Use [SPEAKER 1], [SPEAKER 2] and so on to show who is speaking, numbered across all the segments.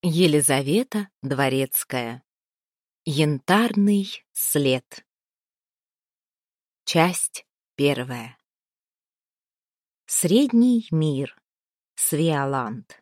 [SPEAKER 1] Елизавета Дворецкая. Янтарный след. Часть первая. Средний мир. Свеаланд.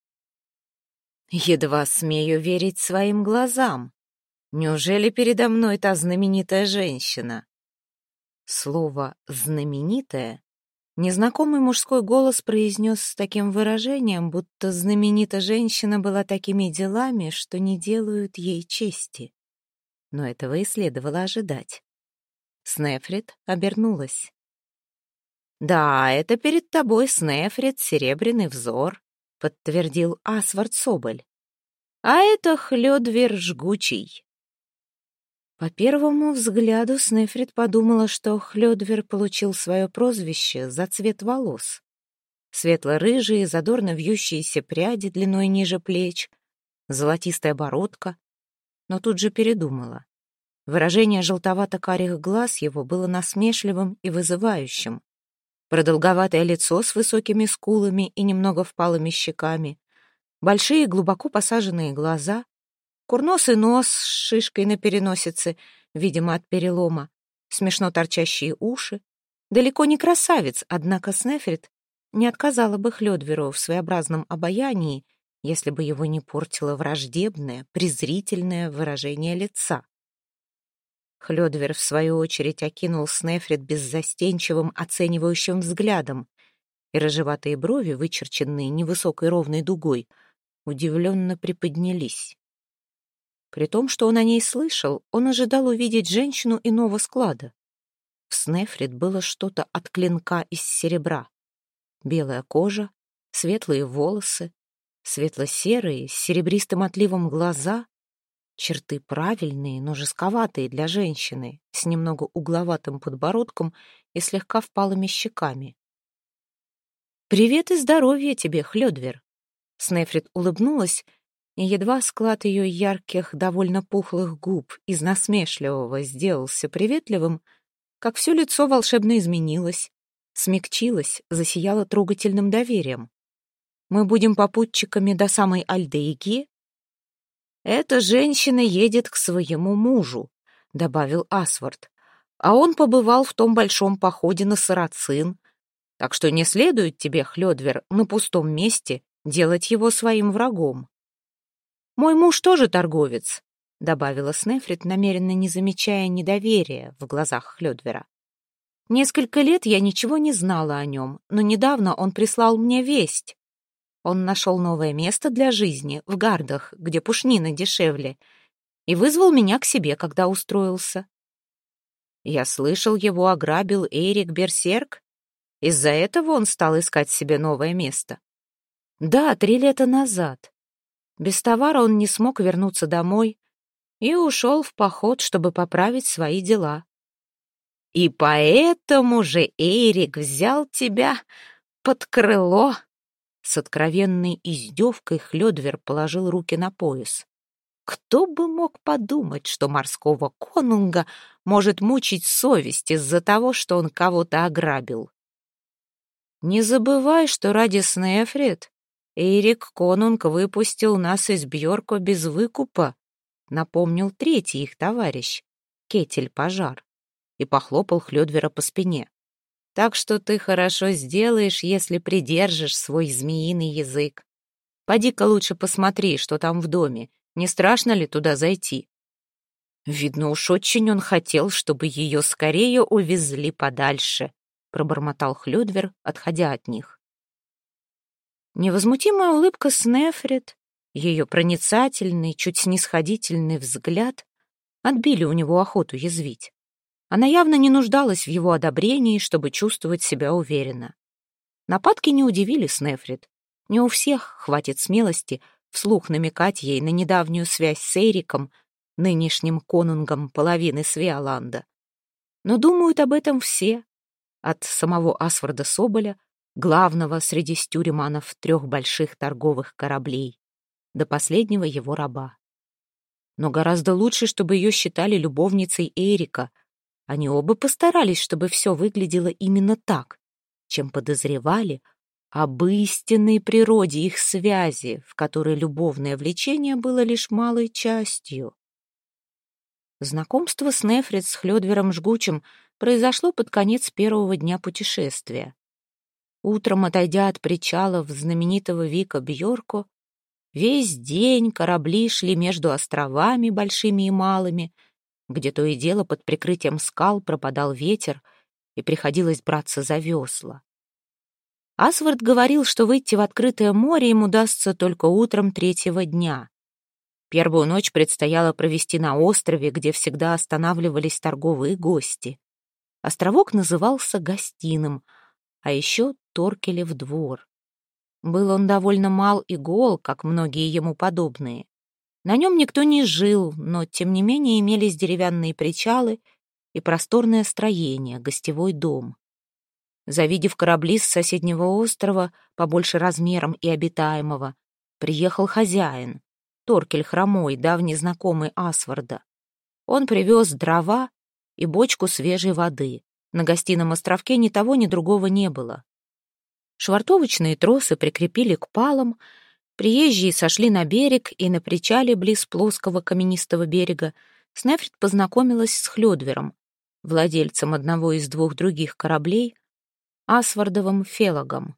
[SPEAKER 1] Едва смею верить своим глазам. Неужели передо мной та знаменитая женщина? Слово «знаменитая» незнакомый мужской голос произнес с таким выражением, будто знаменитая женщина была такими делами, что не делают ей чести. Но этого и следовало ожидать. Снефрит обернулась. «Да, это перед тобой, Снефрит, серебряный взор», — подтвердил Асвард Соболь. «А это Хлёдвир Жгучий». По первому взгляду Снефрит подумала, что Хлёдвир получил свое прозвище за цвет волос. Светло-рыжие, задорно вьющиеся пряди длиной ниже плеч, золотистая бородка, но тут же передумала. Выражение желтовато-карих глаз его было насмешливым и вызывающим. Продолговатое лицо с высокими скулами и немного впалыми щеками, большие глубоко посаженные глаза, курносый нос с шишкой на переносице, видимо, от перелома, смешно торчащие уши. Далеко не красавец, однако Снефрит не отказала бы Хлёдвиру в своеобразном обаянии, если бы его не портило враждебное, презрительное выражение лица. Хлёдвир, в свою очередь, окинул Снефрит беззастенчивым, оценивающим взглядом, и рыжеватые брови, вычерченные невысокой ровной дугой, удивленно приподнялись. При том, что он о ней слышал, он ожидал увидеть женщину иного склада. В Снефрит было что-то от клинка из серебра. Белая кожа, светлые волосы, светло-серые, с серебристым отливом глаза, черты правильные, но жестковатые для женщины, с немного угловатым подбородком и слегка впалыми щеками. «Привет и здоровья тебе, Хлёдвир!» Снефрит улыбнулась, и едва склад ее ярких, довольно пухлых губ из насмешливого сделался приветливым, как все лицо волшебно изменилось, смягчилось, засияло трогательным доверием. «Мы будем попутчиками до самой Альдейки?» «Эта женщина едет к своему мужу», — добавил Асвард, «а он побывал в том большом походе на Сарацин, так что не следует тебе, Хлёдвир, на пустом месте делать его своим врагом». «Мой муж тоже торговец», — добавила Снефрит, намеренно не замечая недоверия в глазах Хлёдвира. «Несколько лет я ничего не знала о нем, но недавно он прислал мне весть. Он нашел новое место для жизни в Гардах, где пушнина дешевле, и вызвал меня к себе, когда устроился. Я слышал, его ограбил Эйрик Берсерк. Из-за этого он стал искать себе новое место. Да, 3 лета назад. Без товара он не смог вернуться домой и ушел в поход, чтобы поправить свои дела. И поэтому же Эйрик взял тебя под крыло». С откровенной издевкой Хлёдвир положил руки на пояс. Кто бы мог подумать, что морского конунга может мучить совесть из-за того, что он кого-то ограбил? «Не забывай, что ради Снефрит Эйрик Конунг выпустил нас из Бьорка без выкупа», напомнил третий их товарищ, Кетель Пожар, и похлопал Хлёдвира по спине. «Так что ты хорошо сделаешь, если придержишь свой змеиный язык. Поди-ка лучше посмотри, что там в доме, не страшно ли туда зайти?» «Видно, уж очень он хотел, чтобы ее скорее увезли подальше», пробормотал Хлёдвир, отходя от них. Невозмутимая улыбка Снефрит, ее проницательный, чуть снисходительный взгляд отбили у него охоту язвить. Она явно не нуждалась в его одобрении, чтобы чувствовать себя уверенно. Нападки не удивили Снефрит. Не у всех хватит смелости вслух намекать ей на недавнюю связь с Эйриком, нынешним конунгом половины Свеаланда. Но думают об этом все, от самого Асварда Соболя, главного среди стюреманов 3 больших торговых кораблей, до последнего его раба. Но гораздо лучше, чтобы ее считали любовницей Эйрика. Они оба постарались, чтобы все выглядело именно так, чем подозревали, об истинной природе их связи, в которой любовное влечение было лишь малой частью. Знакомство Снефрит с Хлёдвером Жгучим произошло под конец первого дня путешествия. Утром, отойдя от причалов знаменитого Вика Бьорко, весь день корабли шли между островами большими и малыми, где то и дело под прикрытием скал пропадал ветер, и приходилось браться за весла. Асвард говорил, что выйти в открытое море им удастся только утром третьего дня. Первую ночь предстояло провести на острове, где всегда останавливались торговые гости. Островок назывался Гостиным, а еще Торкелев двор. Был он довольно мал и гол, как многие ему подобные. На нем никто не жил, но, тем не менее, имелись деревянные причалы и просторное строение, гостевой дом. Завидев корабли с соседнего острова, побольше размером и обитаемого, приехал хозяин, Торкель Хромой, давний знакомый Асварда. Он привез дрова и бочку свежей воды. На гостином островке ни того, ни другого не было. Швартовочные тросы прикрепили к палам, приезжие сошли на берег, и на причале близ плоского каменистого берега Снефрит познакомилась с Хлёдвером, владельцем одного из двух других кораблей, Асвардовым Фелагом.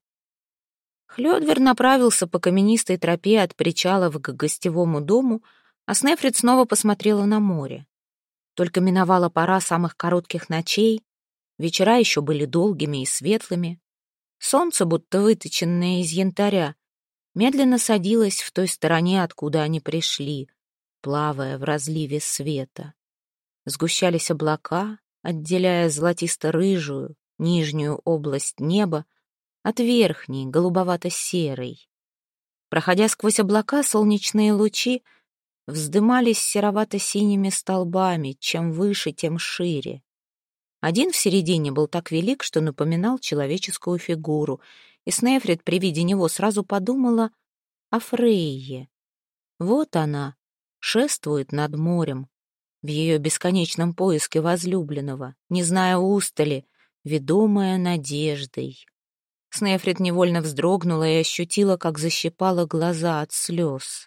[SPEAKER 1] Хлёдвер направился по каменистой тропе от причалов к гостевому дому, а Снефрит снова посмотрела на море. Только миновала пора самых коротких ночей, вечера еще были долгими и светлыми. Солнце, будто выточенное из янтаря, медленно садилось в той стороне, откуда они пришли, плавая в разливе света. Сгущались облака, отделяя золотисто-рыжую нижнюю область неба от верхней, голубовато-серой. Проходя сквозь облака, солнечные лучи вздымались серовато-синими столбами, чем выше, тем шире. Один в середине был так велик, что напоминал человеческую фигуру, и Снефрит при виде него сразу подумала о Фрейе. Вот она, шествует над морем, в ее бесконечном поиске возлюбленного, не зная устали, ведомая надеждой. Снефрит невольно вздрогнула и ощутила, как защипала глаза от слез.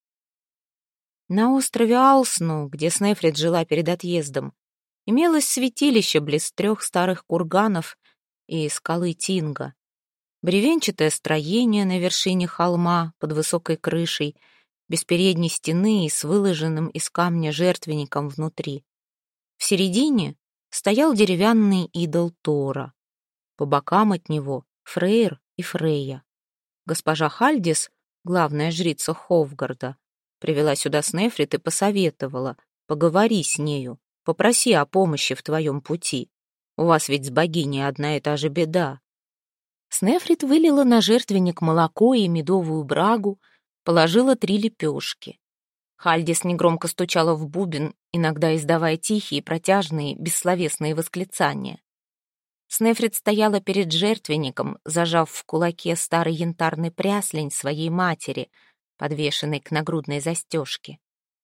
[SPEAKER 1] На острове Алсну, где Снефрит жила перед отъездом, имелось святилище близ 3 старых курганов и скалы Тинга. Бревенчатое строение на вершине холма под высокой крышей, без передней стены и с выложенным из камня жертвенником внутри. В середине стоял деревянный идол Тора. По бокам от него Фрейр и Фрейя. Госпожа Хальдис, главная жрица Ховгарда, привела сюда Снефрит и посоветовала: поговори с нею, попроси о помощи в твоем пути. У вас ведь с богиней одна и та же беда. Снефрит вылила на жертвенник молоко и медовую брагу, положила 3 лепешки. Хальдис негромко стучала в бубен, иногда издавая тихие, протяжные, бессловесные восклицания. Снефрит стояла перед жертвенником, зажав в кулаке старый янтарный пряслень своей матери, подвешенный к нагрудной застежке.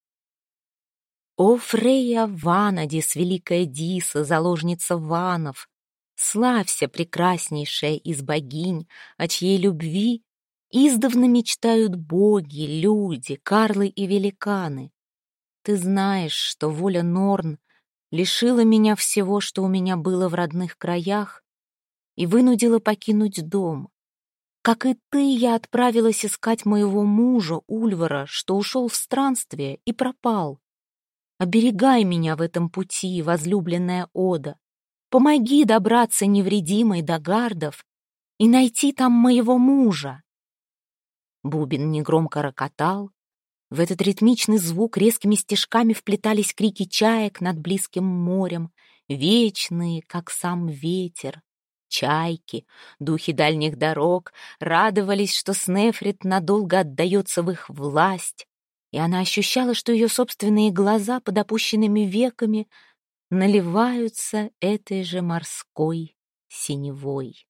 [SPEAKER 1] «О, Фрейя Ванадис, великая Диса, заложница Ванов! Славься, прекраснейшая из богинь, о чьей любви издавна мечтают боги, люди, карлы и великаны. Ты знаешь, что воля Норн лишила меня всего, что у меня было в родных краях, и вынудила покинуть дом. Как и ты, я отправилась искать моего мужа, Ульвара, что ушел в странствие и пропал. Оберегай меня в этом пути, возлюбленная Ода. Помоги добраться невредимой до гардов и найти там моего мужа». Бубен негромко рокотал. В этот ритмичный звук резкими стежками вплетались крики чаек над близким морем, вечные, как сам ветер. Чайки, духи дальних дорог, радовались, что Снефрит надолго отдается в их власть, и она ощущала, что ее собственные глаза под опущенными веками наливаются этой же морской синевой.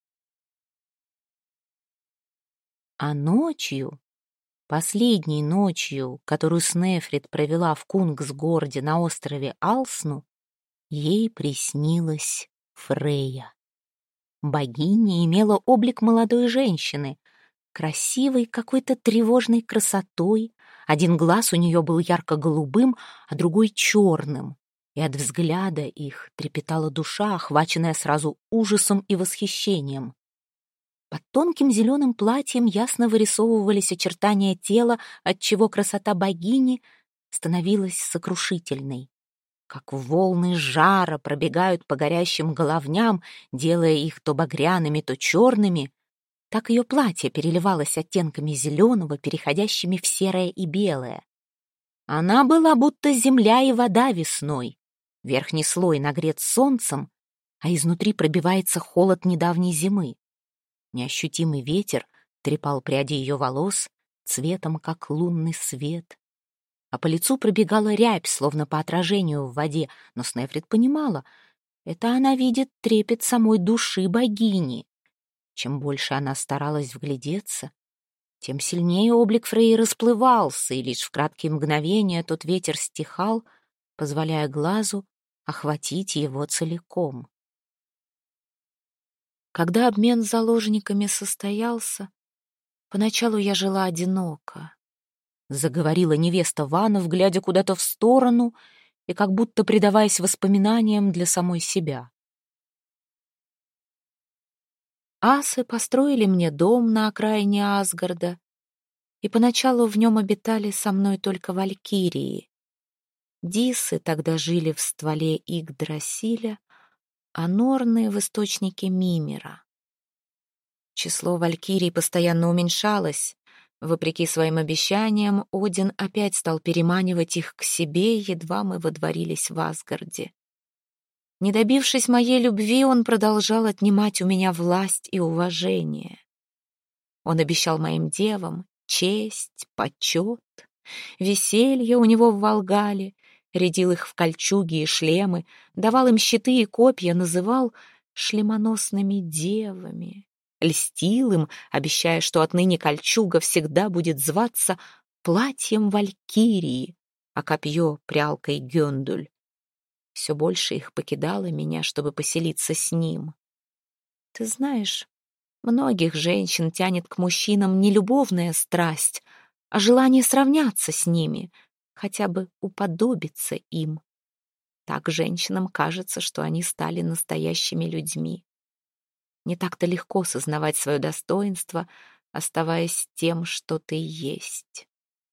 [SPEAKER 1] А ночью, последней ночью, которую Снефрит провела в Кунгсгорде на острове Алсну, ей приснилась Фрейя. Богиня имела облик молодой женщины, красивой какой-то тревожной красотой. Один глаз у нее был ярко-голубым, а другой черным. И от взгляда их трепетала душа, охваченная сразу ужасом и восхищением. Под тонким зеленым платьем ясно вырисовывались очертания тела, отчего красота богини становилась сокрушительной. Как волны жара пробегают по горящим головням, делая их то багряными, то черными, так ее платье переливалось оттенками зеленого, переходящими в серое и белое. Она была будто земля и вода весной. Верхний слой нагрет солнцем, а изнутри пробивается холод недавней зимы. Неощутимый ветер трепал пряди ее волос цветом, как лунный свет. А по лицу пробегала рябь, словно по отражению в воде, но Снефрит понимала, это она видит трепет самой души богини. Чем больше она старалась вглядеться, тем сильнее облик Фреи расплывался, и лишь в краткие мгновения тот ветер стихал, позволяя глазу охватить его целиком. Когда обмен заложниками состоялся, поначалу я жила одиноко. Заговорила невеста Ванов, глядя куда-то в сторону и как будто предаваясь воспоминаниям для самой себя. Асы построили мне дом на окраине Асгарда, и поначалу в нем обитали со мной только валькирии. Дисы тогда жили в стволе Игдрасиля, а Норны — в источнике Мимира. Число валькирий постоянно уменьшалось. Вопреки своим обещаниям, Один опять стал переманивать их к себе, едва мы водворились в Асгарде. Не добившись моей любви, он продолжал отнимать у меня власть и уважение. Он обещал моим девам честь, почет, веселье у него в Волгале, рядил их в кольчуги и шлемы, давал им щиты и копья, называл шлемоносными девами, льстил им, обещая, что отныне кольчуга всегда будет зваться платьем валькирии, а копье — прялкой Гёндуль. Все больше их покидало меня, чтобы поселиться с ним. Ты знаешь, многих женщин тянет к мужчинам не любовная страсть, а желание сравняться с ними, хотя бы уподобиться им. Так женщинам кажется, что они стали настоящими людьми. Не так-то легко сознавать свое достоинство, оставаясь тем, что ты есть.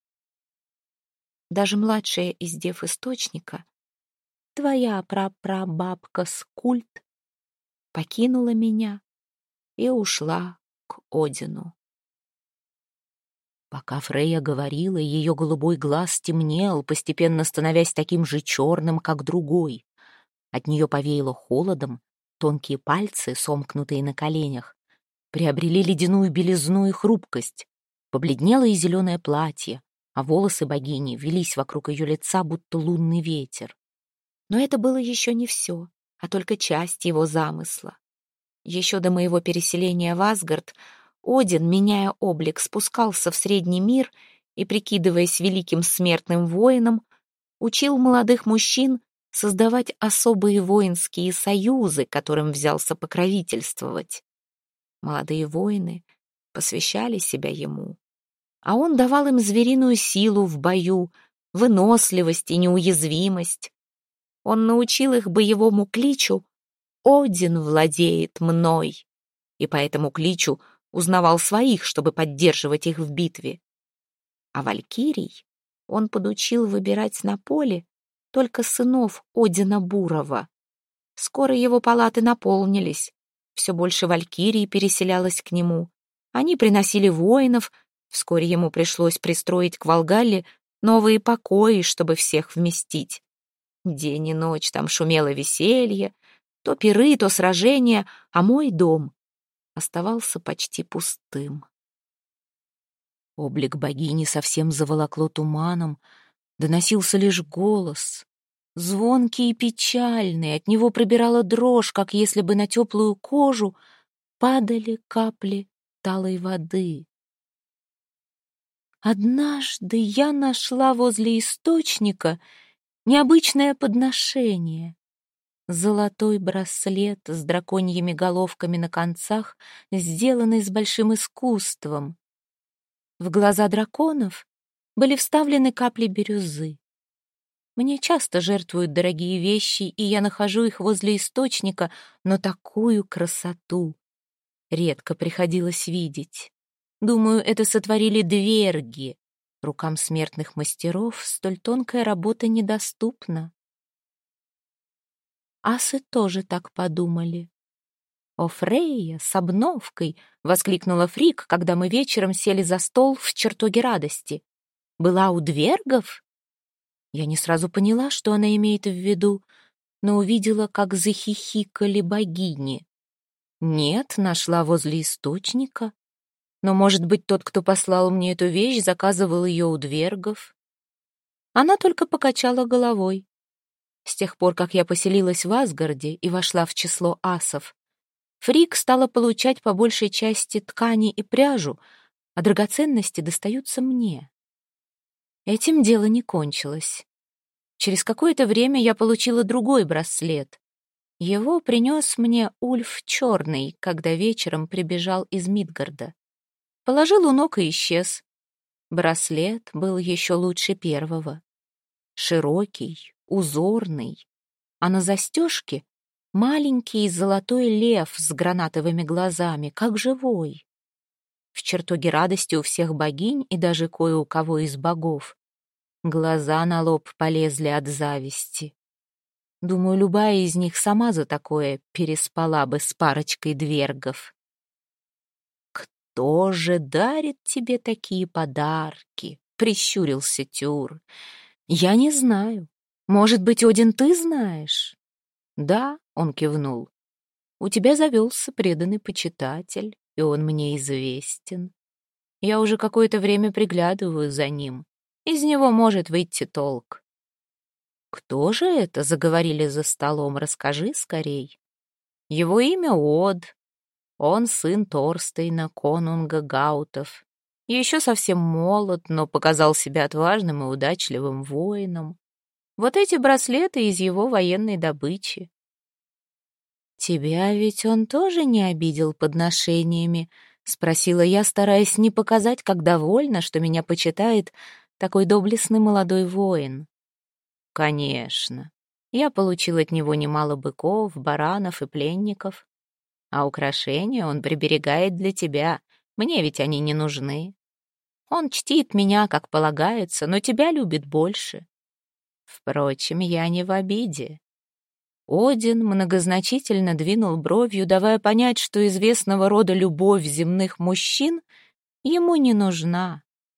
[SPEAKER 1] Даже младшая из дев Источника, твоя прапрабабка Скульт, покинула меня и ушла к Одину. Пока Фрейя говорила, ее голубой глаз темнел, постепенно становясь таким же черным, как другой. От нее повеяло холодом, тонкие пальцы, сомкнутые на коленях, приобрели ледяную белизну и хрупкость. Побледнело и зеленое платье, а волосы богини велись вокруг ее лица, будто лунный ветер. Но это было еще не все, а только часть его замысла. Еще до моего переселения в Асгард Один, меняя облик, спускался в Средний мир и, прикидываясь великим смертным воином, учил молодых мужчин создавать особые воинские союзы, которым взялся покровительствовать. Молодые воины посвящали себя ему, а он давал им звериную силу в бою, выносливость и неуязвимость. Он научил их боевому кличу «Один владеет мной», и по этому кличу узнавал своих, чтобы поддерживать их в битве. А валькирий он подучил выбирать на поле только сынов Одина Бурова. Скоро его палаты наполнились, все больше валькирий переселялось к нему. Они приносили воинов, вскоре ему пришлось пристроить к Волгалле новые покои, чтобы всех вместить. День и ночь там шумело веселье, то пиры, то сражения, а мой дом оставался почти пустым. Облик богини совсем заволокло туманом, доносился лишь голос, звонкий и печальный, от него пробирала дрожь, как если бы на теплую кожу падали капли талой воды. Однажды я нашла возле источника необычное подношение. золотой браслет с драконьими головками на концах, сделанный с большим искусством. В глаза драконов были вставлены капли бирюзы. Мне часто жертвуют дорогие вещи, и я нахожу их возле источника, но такую красоту редко приходилось видеть. Думаю, это сотворили дверги. Рукам смертных мастеров столь тонкая работа недоступна. Асы тоже так подумали. «О, Фрейя, с обновкой!» — воскликнула Фрик, когда мы вечером сели за стол в чертоге радости. «Была у двергов?» Я не сразу поняла, что она имеет в виду, но увидела, как захихикали богини. Нет, нашла возле источника. Но, может быть, тот, кто послал мне эту вещь, заказывал ее у двергов? Она только покачала головой. С тех пор, как я поселилась в Асгарде и вошла в число асов, Фрик стала получать по большей части ткани и пряжу, а драгоценности достаются мне. Этим дело не кончилось. Через какое-то время я получила другой браслет. Его принес мне Ульф Черный, когда вечером прибежал из Мидгарда. Положил у ног и исчез. Браслет был еще лучше первого. Широкий, узорный, а на застежке маленький золотой лев с гранатовыми глазами, как живой. В чертоге радости у всех богинь и даже кое у кого из богов глаза на лоб полезли от зависти. Думаю, любая из них сама за такое переспала бы с парочкой двергов. «Кто же дарит тебе такие подарки?» — прищурился Тюр. «Я не знаю. Может быть, Один, ты знаешь?» «Да», — он кивнул. «У тебя завелся преданный почитатель, и он мне известен. Я уже какое-то время приглядываю за ним. Из него может выйти толк». «Кто же это?» — заговорили за столом. «Расскажи скорей». «Его имя Од. Он сын Торстейна, конунга Гаутов. Еще совсем молод, но показал себя отважным и удачливым воином. Вот эти браслеты из его военной добычи». «Тебя ведь он тоже не обидел подношениями?» — спросила я, стараясь не показать, как довольна, что меня почитает такой доблестный молодой воин. «Конечно. Я получил от него немало быков, баранов и пленников. А украшения он приберегает для тебя. Мне ведь они не нужны. Он чтит меня, как полагается, но тебя любит больше. Впрочем, я не в обиде». Один многозначительно двинул бровью, давая понять, что известного рода любовь земных мужчин ему не нужна.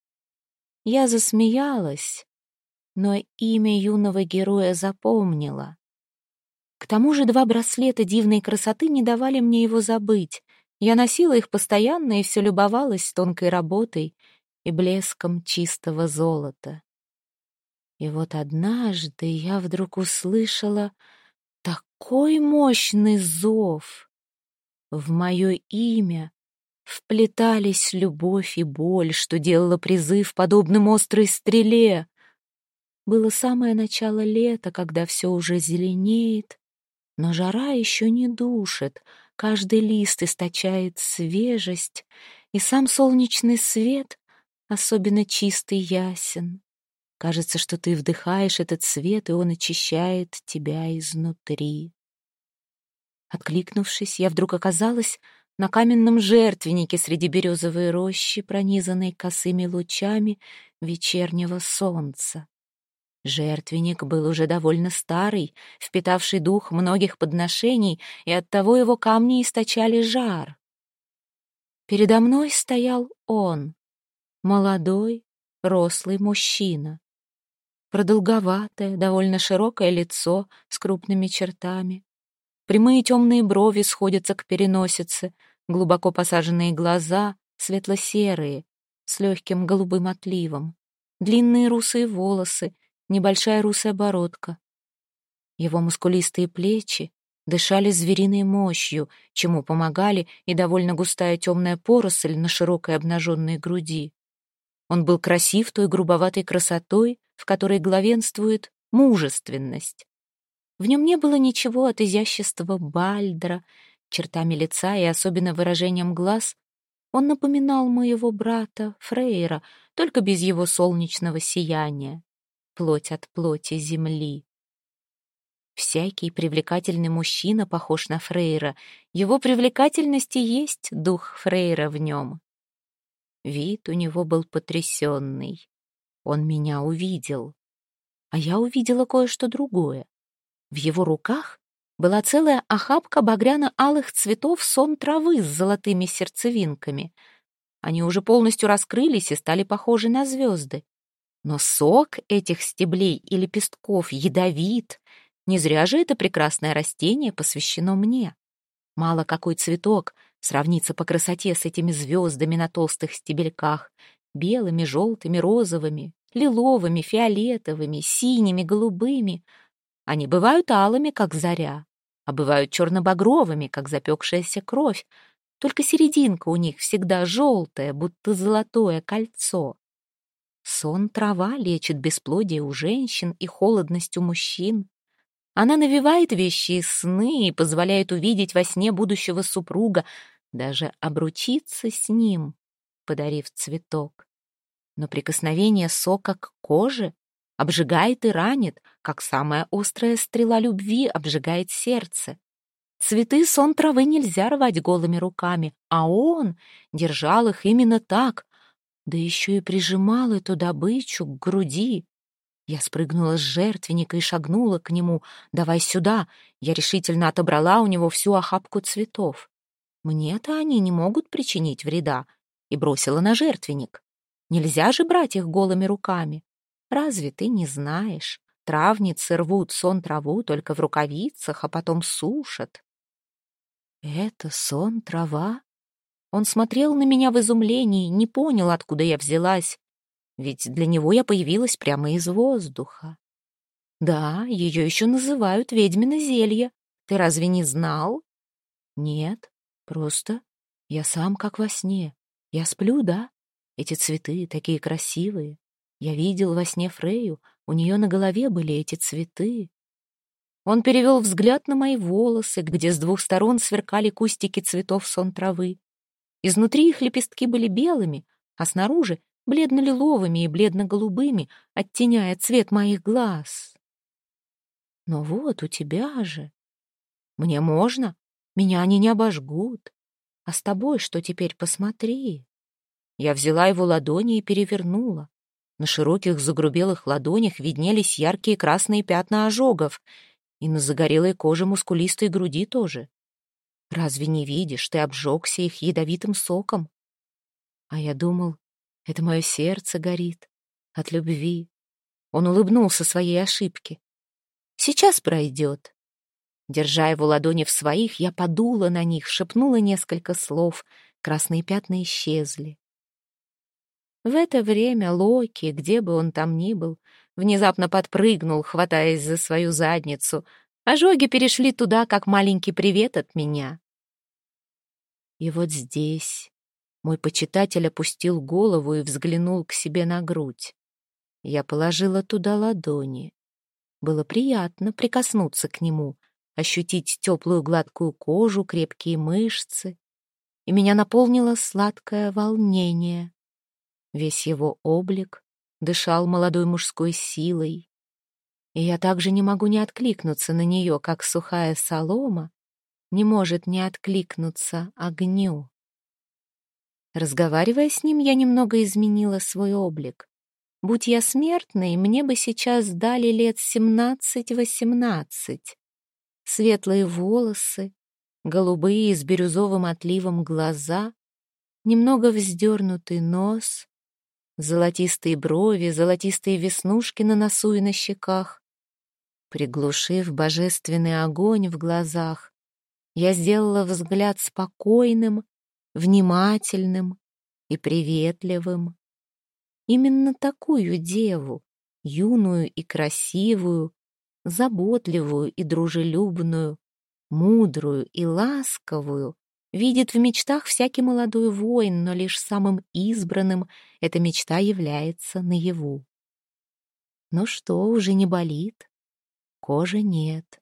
[SPEAKER 1] Я засмеялась, но имя юного героя запомнила. К тому же 2 браслета дивной красоты не давали мне его забыть. Я носила их постоянно и все любовалась тонкой работой и блеском чистого золота. И вот однажды я вдруг услышала такой мощный зов. В мое имя вплетались любовь и боль, что делало призыв подобным острой стреле. Было самое начало лета, когда все уже зеленеет, но жара еще не душит, каждый лист источает свежесть, и сам солнечный свет особенно чистый ясен. Кажется, что ты вдыхаешь этот свет, и он очищает тебя изнутри. Откликнувшись, я вдруг оказалась на каменном жертвеннике среди березовой рощи, пронизанной косыми лучами вечернего солнца. Жертвенник был уже довольно старый, впитавший дух многих подношений, и оттого его камни источали жар. Передо мной стоял он, молодой, рослый мужчина. Продолговатое, довольно широкое лицо с крупными чертами. Прямые темные брови сходятся к переносице, глубоко посаженные глаза, светло-серые, с легким голубым отливом, длинные русые волосы, небольшая русая бородка. Его мускулистые плечи дышали звериной мощью, чему помогали и довольно густая темная поросль на широкой обнаженной груди. Он был красив той грубоватой красотой, в которой главенствует мужественность. В нем не было ничего от изящества Бальдра, чертами лица и особенно выражением глаз. Он напоминал моего брата Фрейра, только без его солнечного сияния, плоть от плоти земли. Всякий привлекательный мужчина похож на Фрейра. Его привлекательность и есть дух Фрейра в нем. Вид у него был потрясенный. Он меня увидел. А я увидела кое-что другое. В его руках была целая охапка багряно-алых цветов сон травы с золотыми сердцевинками. Они уже полностью раскрылись и стали похожи на звезды. Но сок этих стеблей и лепестков ядовит. Не зря же это прекрасное растение посвящено мне. Мало какой цветок сравнится по красоте с этими звездами на толстых стебельках, белыми, желтыми, розовыми, лиловыми, фиолетовыми, синими, голубыми. Они бывают алыми, как заря, а бывают черно-багровыми, как запекшаяся кровь. Только серединка у них всегда желтая, будто золотое кольцо. Сон трава лечит бесплодие у женщин и холодность у мужчин. Она навевает вещие сны и позволяет увидеть во сне будущего супруга, даже обручиться с ним, подарив цветок. Но прикосновение сока к коже обжигает и ранит, как самая острая стрела любви обжигает сердце. Цветы сон травы нельзя рвать голыми руками, а он держал их именно так, да еще и прижимал эту добычу к груди. Я спрыгнула с жертвенника и шагнула к нему. «Давай сюда!» Я решительно отобрала у него всю охапку цветов. Мне-то они не могут причинить вреда. И бросила на жертвенник. Нельзя же брать их голыми руками. Разве ты не знаешь? Травницы рвут сон траву только в рукавицах, а потом сушат. Это сон трава? Он смотрел на меня в изумлении, не понял, откуда я взялась. Ведь для него я появилась прямо из воздуха. Да, ее еще называют ведьмино зелье. Ты разве не знал? Нет, просто я сам как во сне. Я сплю, да? Эти цветы такие красивые. Я видел во сне Фрею, у нее на голове были эти цветы. Он перевел взгляд на мои волосы, где с двух сторон сверкали кустики цветов сон травы. Изнутри их лепестки были белыми, а снаружи бледно-лиловыми и бледно-голубыми, оттеняя цвет моих глаз. Но вот у тебя же. Мне можно? Меня они не обожгут. А с тобой что теперь, посмотри. Я взяла его ладони и перевернула. На широких загрубелых ладонях виднелись яркие красные пятна ожогов, и на загорелой коже мускулистой груди тоже. Разве не видишь, ты обжегся их ядовитым соком? А я думал, это мое сердце горит от любви. Он улыбнулся своей ошибке. Сейчас пройдет. Держа его ладони в своих, я подула на них, шепнула несколько слов. Красные пятна исчезли. В это время Локи, где бы он там ни был, внезапно подпрыгнул, хватаясь за свою задницу. Ожоги перешли туда, как маленький привет от меня. И вот здесь мой почитатель опустил голову и взглянул к себе на грудь. Я положила туда ладони. Было приятно прикоснуться к нему, ощутить теплую гладкую кожу, крепкие мышцы. И меня наполнило сладкое волнение. Весь его облик дышал молодой мужской силой. И я также не могу не откликнуться на нее, как сухая солома не может не откликнуться огню. Разговаривая с ним, я немного изменила свой облик. Будь я смертной, мне бы сейчас дали лет 17-18. Светлые волосы, голубые с бирюзовым отливом глаза, немного вздернутый нос, золотистые брови, золотистые веснушки на носу и на щеках. Приглушив божественный огонь в глазах, я сделала взгляд спокойным, внимательным и приветливым. Именно такую деву, юную и красивую, заботливую и дружелюбную, мудрую и ласковую, видит в мечтах всякий молодой воин, но лишь самым избранным эта мечта является наяву. Ну что, уже не болит? Кожи нет.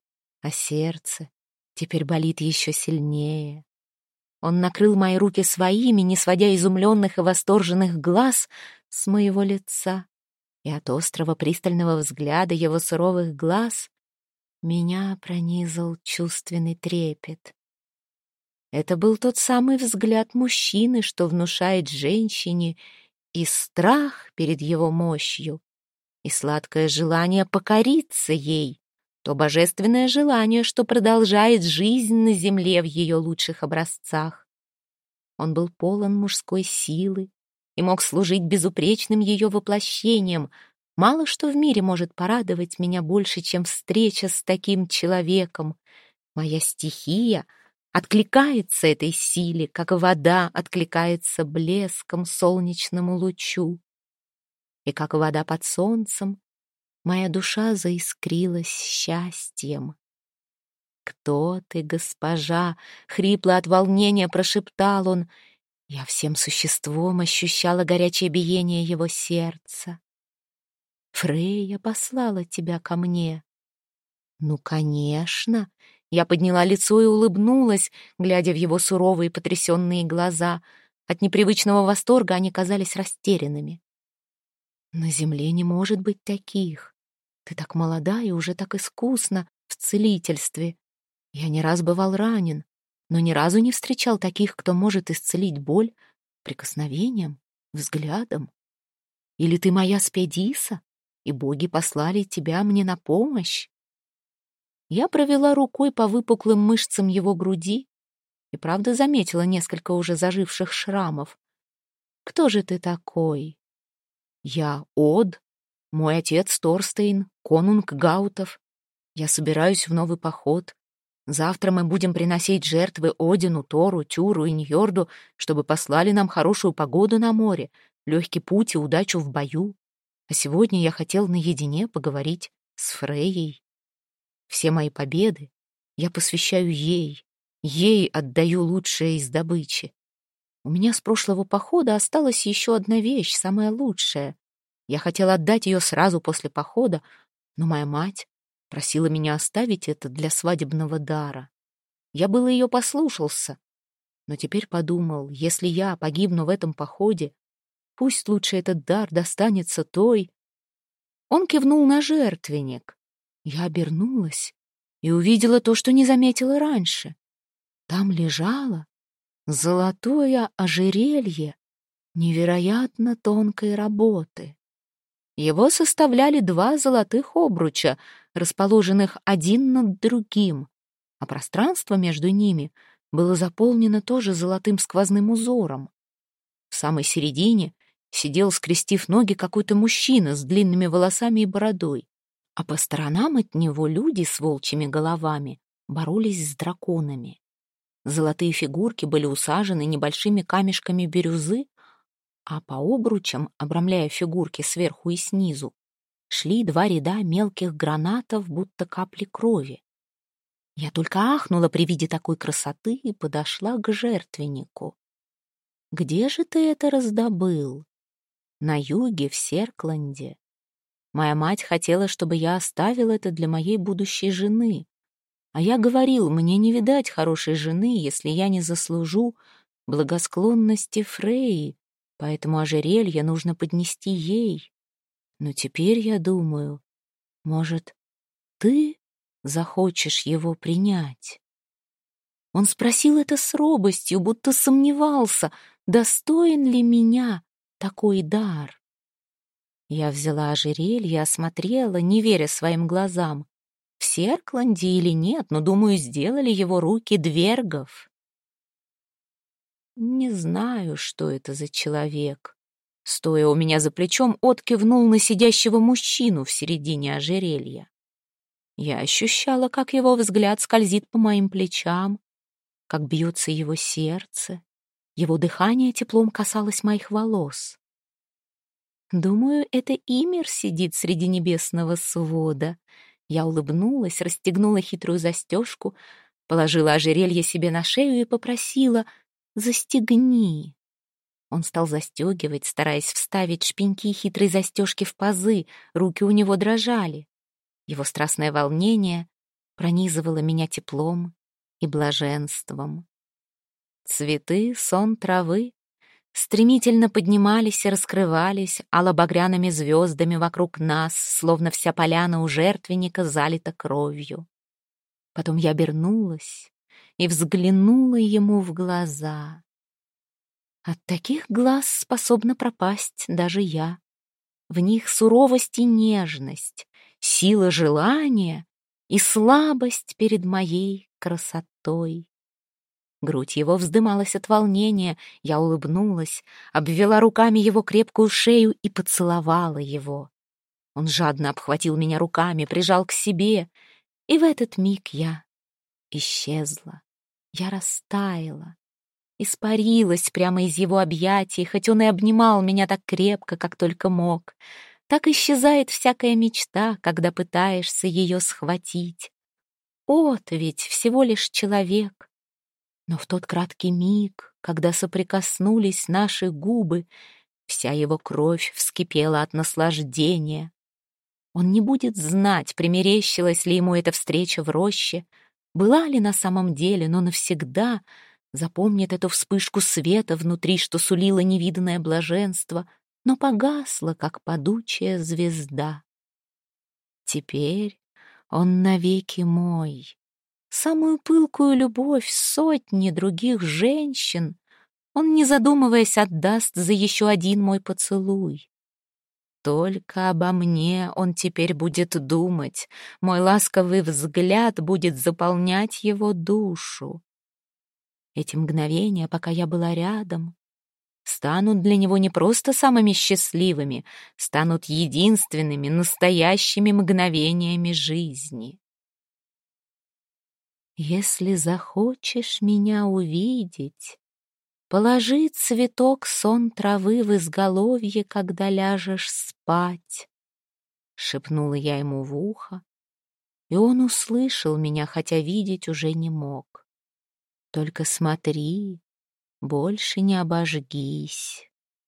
[SPEAKER 1] а сердце теперь болит еще сильнее. Он накрыл мои руки своими, не сводя изумленных и восторженных глаз с моего лица, и от острого пристального взгляда его суровых глаз меня пронизал чувственный трепет. Это был тот самый взгляд мужчины, что внушает женщине и страх перед его мощью, и сладкое желание покориться ей, то божественное желание, что продолжает жизнь на земле в ее лучших образцах. Он был полон мужской силы и мог служить безупречным ее воплощением. Мало что в мире может порадовать меня больше, чем встреча с таким человеком. Моя стихия откликается этой силе, как вода откликается блеском солнечному лучу. И как вода под солнцем, моя душа заискрилась счастьем. «Кто ты, госпожа?» — хрипло от волнения прошептал он. Я всем существом ощущала горячее биение его сердца. «Фрейя послала тебя ко мне». «Ну, конечно!» Я подняла лицо и улыбнулась, глядя в его суровые потрясенные глаза. От непривычного восторга они казались растерянными. «На земле не может быть таких. Ты так молода и уже так искусна в целительстве. Я не раз бывал ранен, но ни разу не встречал таких, кто может исцелить боль прикосновением, взглядом. Или ты моя Спедиса, и боги послали тебя мне на помощь?» Я провела рукой по выпуклым мышцам его груди и, правда, заметила несколько уже заживших шрамов. «Кто же ты такой?» «Я Од, мой отец Торстейн, конунг Гаутов. Я собираюсь в новый поход. Завтра мы будем приносить жертвы Одину, Тору, Тюру и Ньорду, чтобы послали нам хорошую погоду на море, легкий путь и удачу в бою. А сегодня я хотел наедине поговорить с Фрейей. Все мои победы я посвящаю ей отдаю лучшее из добычи. У меня с прошлого похода осталась еще одна вещь, самая лучшая. Я хотел отдать ее сразу после похода, но моя мать просила меня оставить это для свадебного дара. Я было ее послушался, но теперь подумал, если я погибну в этом походе, пусть лучше этот дар достанется той. Он кивнул на жертвенник. Я обернулась и увидела то, что не заметила раньше. Там лежало золотое ожерелье невероятно тонкой работы. Его составляли 2 золотых обруча, расположенных один над другим, а пространство между ними было заполнено тоже золотым сквозным узором. В самой середине сидел, скрестив ноги, какой-то мужчина с длинными волосами и бородой, а по сторонам от него люди с волчьими головами боролись с драконами. Золотые фигурки были усажены небольшими камешками бирюзы, а по обручам, обрамляя фигурки сверху и снизу, шли 2 ряда мелких гранатов, будто капли крови. Я только ахнула при виде такой красоты и подошла к жертвеннику. «Где же ты это раздобыл?» «На юге, в Серкланде. Моя мать хотела, чтобы я оставил это для моей будущей жены. А я говорил, мне не видать хорошей жены, если я не заслужу благосклонности Фреи, поэтому ожерелье нужно поднести ей. Но теперь я думаю, может, ты захочешь его принять?» Он спросил это с робостью, будто сомневался, достоин ли меня такой дар. Я взяла ожерелье, осмотрела, не веря своим глазам. В Серкланде или нет, но, думаю, сделали его руки двергов. Не знаю, что это за человек. Стоя у меня за плечом, Од кивнул на сидящего мужчину в середине ожерелья. Я ощущала, как его взгляд скользит по моим плечам, как бьется его сердце. Его дыхание теплом касалось моих волос. Думаю, это Ymir сидит среди небесного свода. Я улыбнулась, расстегнула хитрую застежку, положила ожерелье себе на шею и попросила: «Застегни». Он стал застегивать, стараясь вставить шпеньки хитрой застежки в пазы, руки у него дрожали. Его страстное волнение пронизывало меня теплом и блаженством. Цветы, сон травы стремительно поднимались и раскрывались алло-багряными звездами вокруг нас, словно вся поляна у жертвенника залита кровью. Потом я обернулась и взглянула ему в глаза. От таких глаз способна пропасть даже я. В них суровость и нежность, сила желания и слабость перед моей красотой. Грудь его вздымалась от волнения, я улыбнулась, обвела руками его крепкую шею и поцеловала его. Он жадно обхватил меня руками, прижал к себе, и в этот миг я исчезла, я растаяла, испарилась прямо из его объятий, хоть он и обнимал меня так крепко, как только мог. Так исчезает всякая мечта, когда пытаешься ее схватить. От ведь всего лишь человек. Но в тот краткий миг, когда соприкоснулись наши губы, вся его кровь вскипела от наслаждения. Он не будет знать, примерещилась ли ему эта встреча в роще, была ли на самом деле, но навсегда запомнит эту вспышку света внутри, что сулило невиданное блаженство, но погасла, как падучая звезда. Теперь он навеки мой. Самую пылкую любовь сотни других женщин он, не задумываясь, отдаст за еще один мой поцелуй. Только обо мне он теперь будет думать, мой ласковый взгляд будет заполнять его душу. Эти мгновения, пока я была рядом, станут для него не просто самыми счастливыми, станут единственными, настоящими мгновениями жизни. Если захочешь меня увидеть, положи цветок сон травы в изголовье, когда ляжешь спать, — шепнула я ему в ухо, и он услышал меня, хотя видеть уже не мог. Только смотри, больше не обожгись.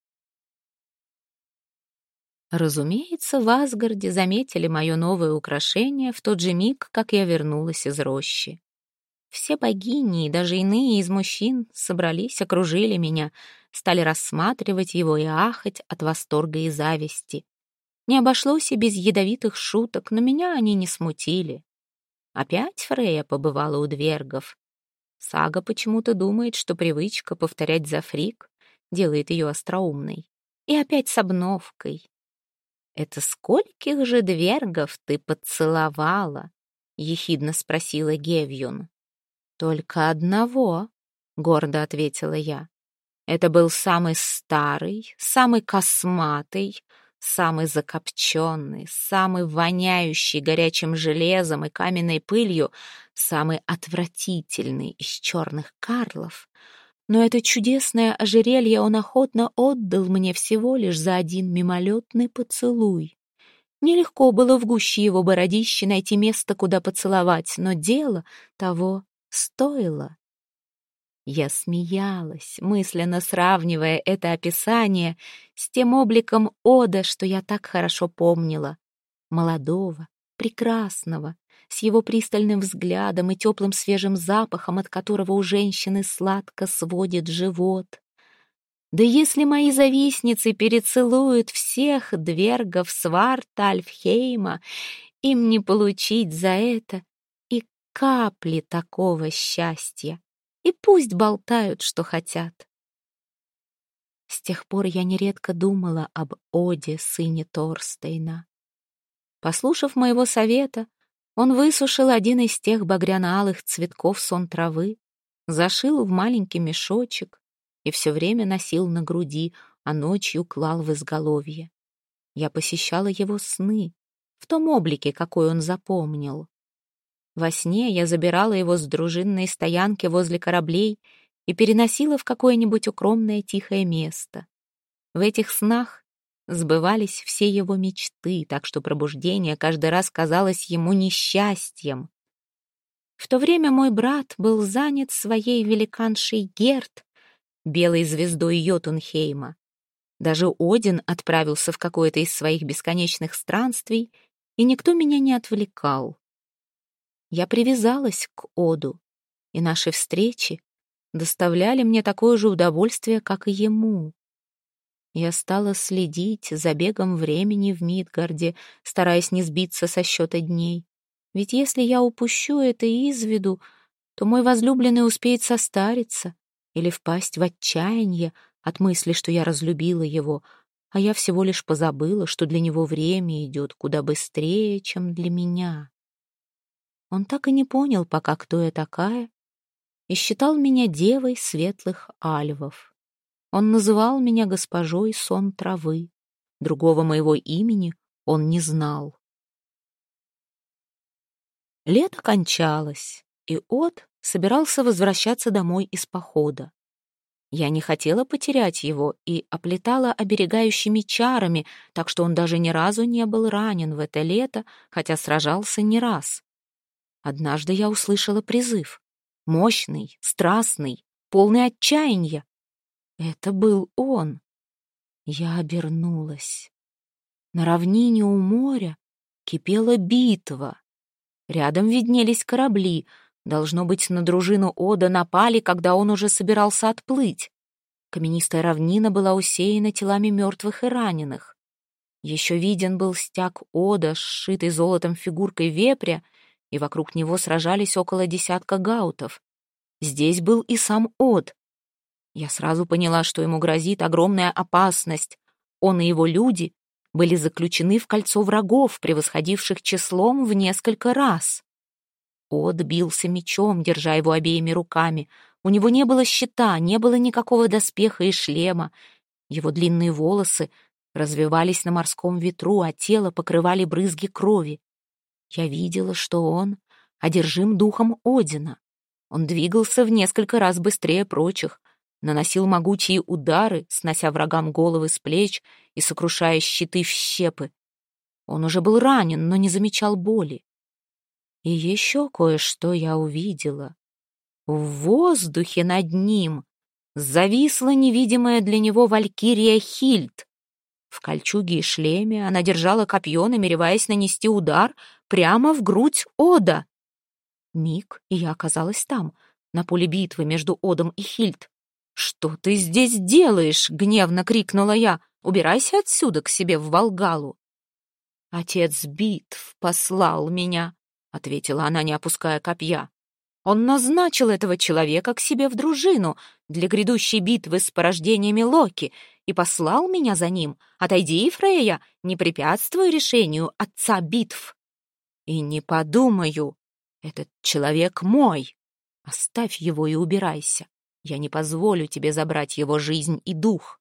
[SPEAKER 1] Разумеется, в Асгарде заметили мое новое украшение в тот же миг, как я вернулась из рощи. Все богини и даже иные из мужчин собрались, окружили меня, стали рассматривать его и ахать от восторга и зависти. Не обошлось и без ядовитых шуток, но меня они не смутили. Опять Фрейя побывала у двергов. Сага почему-то думает, что привычка повторять за Фрик делает ее остроумной. И опять с обновкой. «Это скольких же двергов ты поцеловала?» — ехидно спросила Гевьюн. «Только одного», — гордо ответила я. «Это был самый старый, самый косматый, самый закопченный, самый воняющий горячим железом и каменной пылью, самый отвратительный из черных карлов. Но это чудесное ожерелье он охотно отдал мне всего лишь за один мимолетный поцелуй. Нелегко было в гуще его бородища найти место, куда поцеловать, но дело того стоило». Я смеялась, мысленно сравнивая это описание с тем обликом Ода, что я так хорошо помнила. Молодого, прекрасного, с его пристальным взглядом и теплым свежим запахом, от которого у женщины сладко сводит живот. Да если мои завистницы перецелуют всех двергов Свартальфхейма, им не получить за это и капли такого счастья. И пусть болтают, что хотят. С тех пор я нередко думала об Оде, сыне Торстейна. Послушав моего совета, он высушил один из тех багряно-алых цветков сон травы, зашил в маленький мешочек и все время носил на груди, а ночью клал в изголовье. Я посещала его сны в том облике, какой он запомнил. Во сне я забирала его с дружинной стоянки возле кораблей и переносила в какое-нибудь укромное тихое место. В этих снах сбывались все его мечты, так что пробуждение каждый раз казалось ему несчастьем. В то время мой брат был занят своей великаншей Герт, белой звездой Йотунхейма. Даже Один отправился в какое-то из своих бесконечных странствий, и никто меня не отвлекал. Я привязалась к Оду, и наши встречи доставляли мне такое же удовольствие, как и ему. Я стала следить за бегом времени в Мидгарде, стараясь не сбиться со счета дней. Ведь если я упущу это из виду, то мой возлюбленный успеет состариться или впасть в отчаяние от мысли, что я разлюбила его, а я всего лишь позабыла, что для него время идет куда быстрее, чем для меня. Он так и не понял пока, кто я такая, и считал меня девой светлых альвов. Он называл меня госпожой сон травы. Другого моего имени он не знал. Лето кончалось, и Од собирался возвращаться домой из похода. Я не хотела потерять его и оплетала оберегающими чарами, так что он даже ни разу не был ранен в это лето, хотя сражался не раз. Однажды я услышала призыв. Мощный, страстный, полный отчаяния. Это был он. Я обернулась. На равнине у моря кипела битва. Рядом виднелись корабли. Должно быть, на дружину Ода напали, когда он уже собирался отплыть. Каменистая равнина была усеяна телами мертвых и раненых. Еще виден был стяг Ода, сшитый золотом фигуркой вепря, и вокруг него сражались около десятка гаутов. Здесь был и сам Од. Я сразу поняла, что ему грозит огромная опасность. Он и его люди были заключены в кольцо врагов, превосходивших числом в несколько раз. Од бился мечом, держа его обеими руками. У него не было щита, не было никакого доспеха и шлема. Его длинные волосы развивались на морском ветру, а тело покрывали брызги крови. Я видела, что он одержим духом Одина. Он двигался в несколько раз быстрее прочих, наносил могучие удары, снося врагам головы с плеч и сокрушая щиты в щепы. Он уже был ранен, но не замечал боли. И еще кое-что я увидела. В воздухе над ним зависла невидимая для него валькирия Хильд. В кольчуге и шлеме она держала копье, намереваясь нанести удар прямо в грудь Ода. Миг, и я оказалась там, на поле битвы между Одом и Хильд. «Что ты здесь делаешь?» — гневно крикнула я. «Убирайся отсюда к себе в Волгалу». «Отец битв послал меня», — ответила она, не опуская копья. «Он назначил этого человека к себе в дружину для грядущей битвы с порождениями Локи и послал меня за ним. Отойди, Фрейя, не препятствуй решению отца битв». «И не подумаю, этот человек мой. Оставь его и убирайся. Я не позволю тебе забрать его жизнь и дух».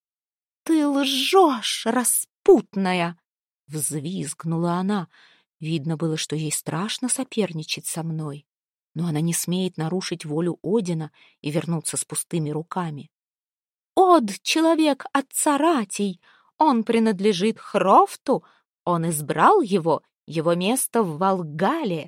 [SPEAKER 1] «Ты лжешь, распутная!» — взвизгнула она. Видно было, что ей страшно соперничать со мной, но она не смеет нарушить волю Одина и вернуться с пустыми руками. «Од — человек отца Ратий, он принадлежит Хрофту, он избрал его место в Волгале».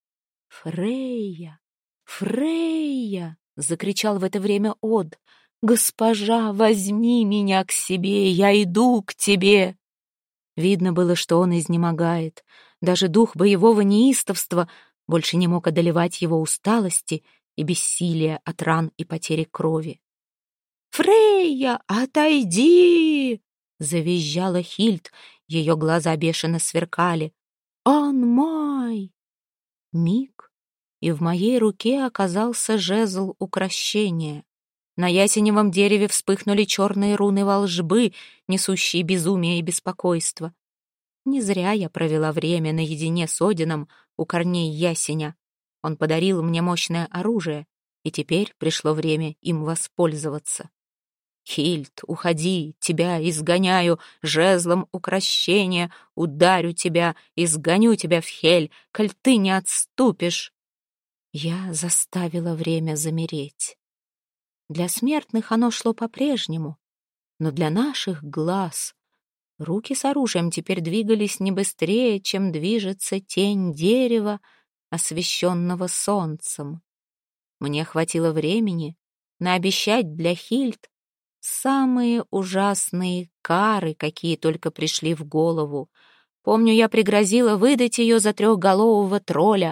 [SPEAKER 1] «Фрейя! Фрейя!» — закричал в это время Од. «Госпожа, возьми меня к себе, я иду к тебе!» Видно было, что он изнемогает. Даже дух боевого неистовства больше не мог одолевать его усталости и бессилия от ран и потери крови. «Фрейя, отойди!» — завизжала Хильд. Ее глаза бешено сверкали. «Он мой!» Миг, и в моей руке оказался жезл укрощения. На ясеневом дереве вспыхнули черные руны волжбы, несущие безумие и беспокойство. Не зря я провела время наедине с Одином у корней ясеня. Он подарил мне мощное оружие, и теперь пришло время им воспользоваться. «Хильд, уходи, тебя изгоняю жезлом укрощения, ударю тебя, изгоню тебя в Хель, коль ты не отступишь». Я заставила время замереть. Для смертных оно шло по-прежнему, но для наших глаз руки с оружием теперь двигались не быстрее, чем движется тень дерева, освещенного солнцем. Мне хватило времени наобещать для Хильд самые ужасные кары, какие только пришли в голову. Помню, я пригрозила выдать ее за трехголового тролля.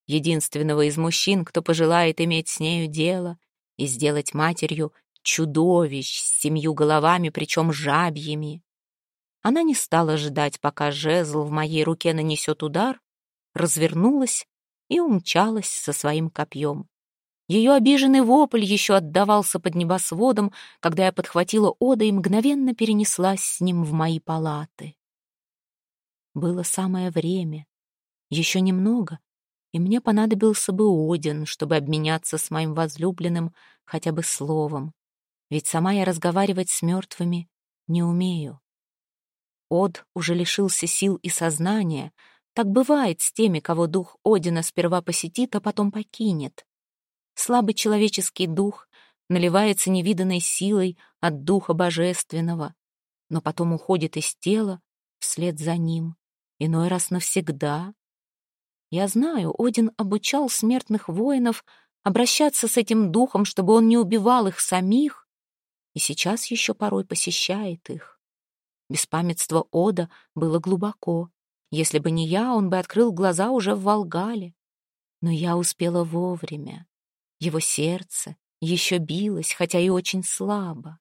[SPEAKER 1] единственного из мужчин, кто пожелает иметь с нею дело и сделать матерью чудовищ с 7 головами, причем жабьими. Она не стала ждать, пока жезл в моей руке нанесет удар, развернулась и умчалась со своим копьем. Ее обиженный вопль еще отдавался под небосводом, когда я подхватила Ода и мгновенно перенеслась с ним в мои палаты. Было самое время. Еще немного, и мне понадобился бы Один, чтобы обменяться с моим возлюбленным хотя бы словом, ведь сама я разговаривать с мертвыми не умею. Од уже лишился сил и сознания. Так бывает с теми, кого дух Одина сперва посетит, а потом покинет. Слабый человеческий дух наливается невиданной силой от духа божественного, но потом уходит из тела вслед за ним, иной раз навсегда. Я знаю, Один обучал смертных воинов обращаться с этим духом, чтобы он не убивал их самих, и сейчас еще порой посещает их. Беспамятство Ода было глубоко. Если бы не я, он бы открыл глаза уже в Волгале. Но я успела вовремя. Его сердце еще билось, хотя и очень слабо.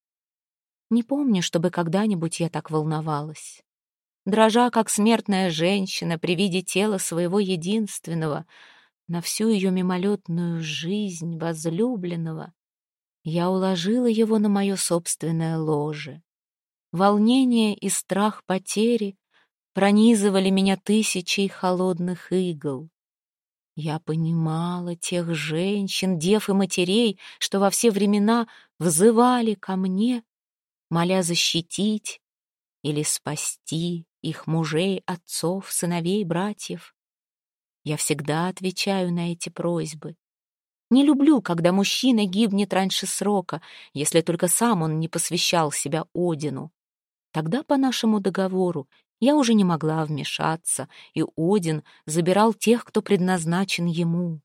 [SPEAKER 1] Не помню, чтобы когда-нибудь я так волновалась. Дрожа, как смертная женщина при виде тела своего единственного, на всю ее мимолетную жизнь возлюбленного, я уложила его на мое собственное ложе. Волнение и страх потери пронизывали меня тысячей холодных игл. Я понимала тех женщин, дев и матерей, что во все времена взывали ко мне, моля защитить или спасти их мужей, отцов, сыновей, братьев. Я всегда отвечаю на эти просьбы. Не люблю, когда мужчина гибнет раньше срока, если только сам он не посвящал себя Одину. Тогда, по нашему договору, я уже не могла вмешаться, и Один забирал тех, кто предназначен ему.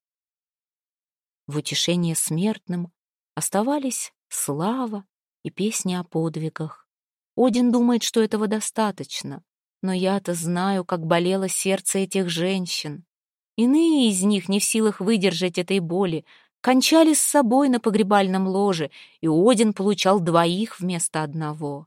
[SPEAKER 1] В утешение смертным оставались слава и песни о подвигах. Один думает, что этого достаточно, но я-то знаю, как болело сердце этих женщин. Иные из них не в силах выдержать этой боли, кончали с собой на погребальном ложе, и Один получал 2 вместо 1.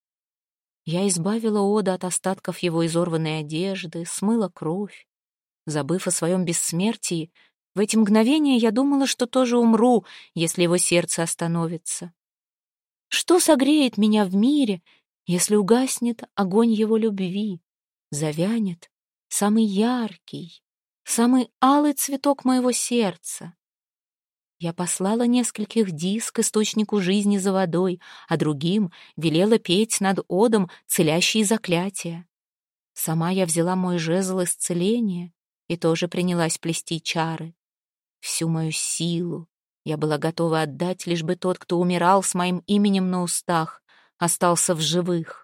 [SPEAKER 1] Я избавила Ода от остатков его изорванной одежды, смыла кровь. Забыв о своем бессмертии, в эти мгновения я думала, что тоже умру, если его сердце остановится. Что согреет меня в мире, если угаснет огонь его любви, завянет самый яркий, самый алый цветок моего сердца? Я послала нескольких дис к источнику жизни за водой, а другим велела петь над Одом целящие заклятия. Сама я взяла мой жезл исцеления и тоже принялась плести чары. Всю мою силу я была готова отдать, лишь бы тот, кто умирал с моим именем на устах, остался в живых.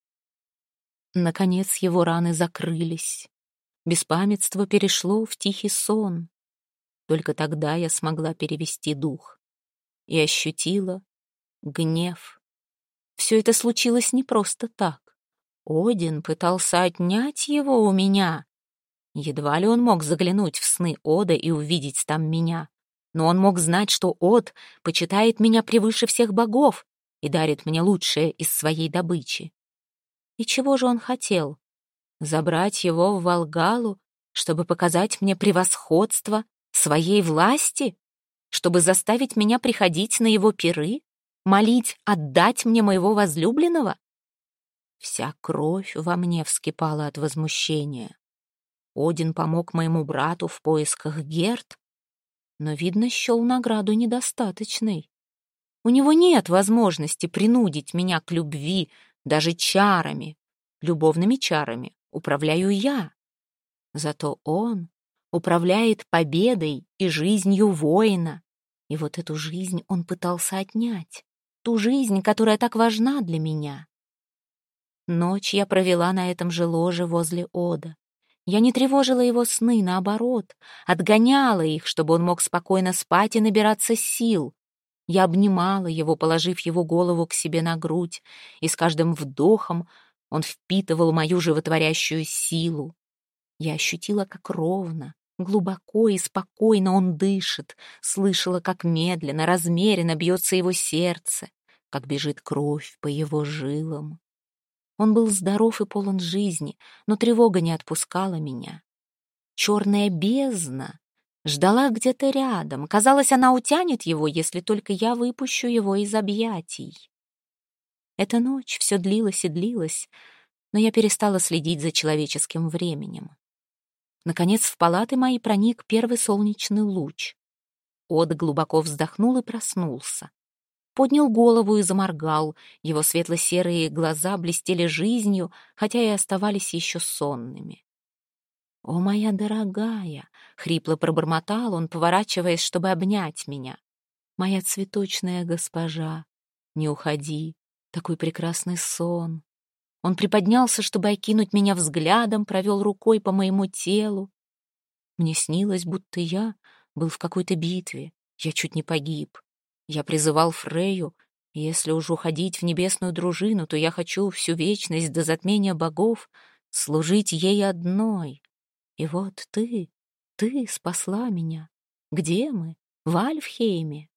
[SPEAKER 1] Наконец его раны закрылись. Беспамятство перешло в тихий сон. Только тогда я смогла перевести дух и ощутила гнев. Все это случилось не просто так. Один пытался отнять его у меня. Едва ли он мог заглянуть в сны Ода и увидеть там меня. Но он мог знать, что Од почитает меня превыше всех богов и дарит мне лучшее из своей добычи. И чего же он хотел? Забрать его в Волгалу, чтобы показать мне превосходство своей власти? Чтобы заставить меня приходить на его пиры? Молить отдать мне моего возлюбленного? Вся кровь во мне вскипала от возмущения. Один помог моему брату в поисках Герт, но, видно, счел награду недостаточной. У него нет возможности принудить меня к любви даже чарами. Любовными чарами управляю я. Зато он управляет победой и жизнью воина. И вот эту жизнь он пытался отнять. Ту жизнь, которая так важна для меня. Ночь я провела на этом же ложе возле Ода. Я не тревожила его сны, наоборот, отгоняла их, чтобы он мог спокойно спать и набираться сил. Я обнимала его, положив его голову к себе на грудь, и с каждым вдохом он впитывал мою животворящую силу. Я ощутила, как ровно, Глубоко и спокойно он дышит, слышала, как медленно, размеренно бьется его сердце, как бежит кровь по его жилам. Он был здоров и полон жизни, но тревога не отпускала меня. Черная бездна ждала где-то рядом. Казалось, она утянет его, если только я выпущу его из объятий. Эта ночь все длилась и длилась, но я перестала следить за человеческим временем. Наконец в палаты мои проник первый солнечный луч. Од глубоко вздохнул и проснулся. Поднял голову и заморгал. Его светло-серые глаза блестели жизнью, хотя и оставались еще сонными. «О, моя дорогая!» — хрипло пробормотал он, поворачиваясь, чтобы обнять меня. «Моя цветочная госпожа, не уходи, такой прекрасный сон!» Он приподнялся, чтобы окинуть меня взглядом, провел рукой по моему телу. Мне снилось, будто я был в какой-то битве, я чуть не погиб. Я призывал Фрейю, и если уж уходить в небесную дружину, то я хочу всю вечность до затмения богов служить ей одной. И вот ты спасла меня. Где мы? В Альфхейме.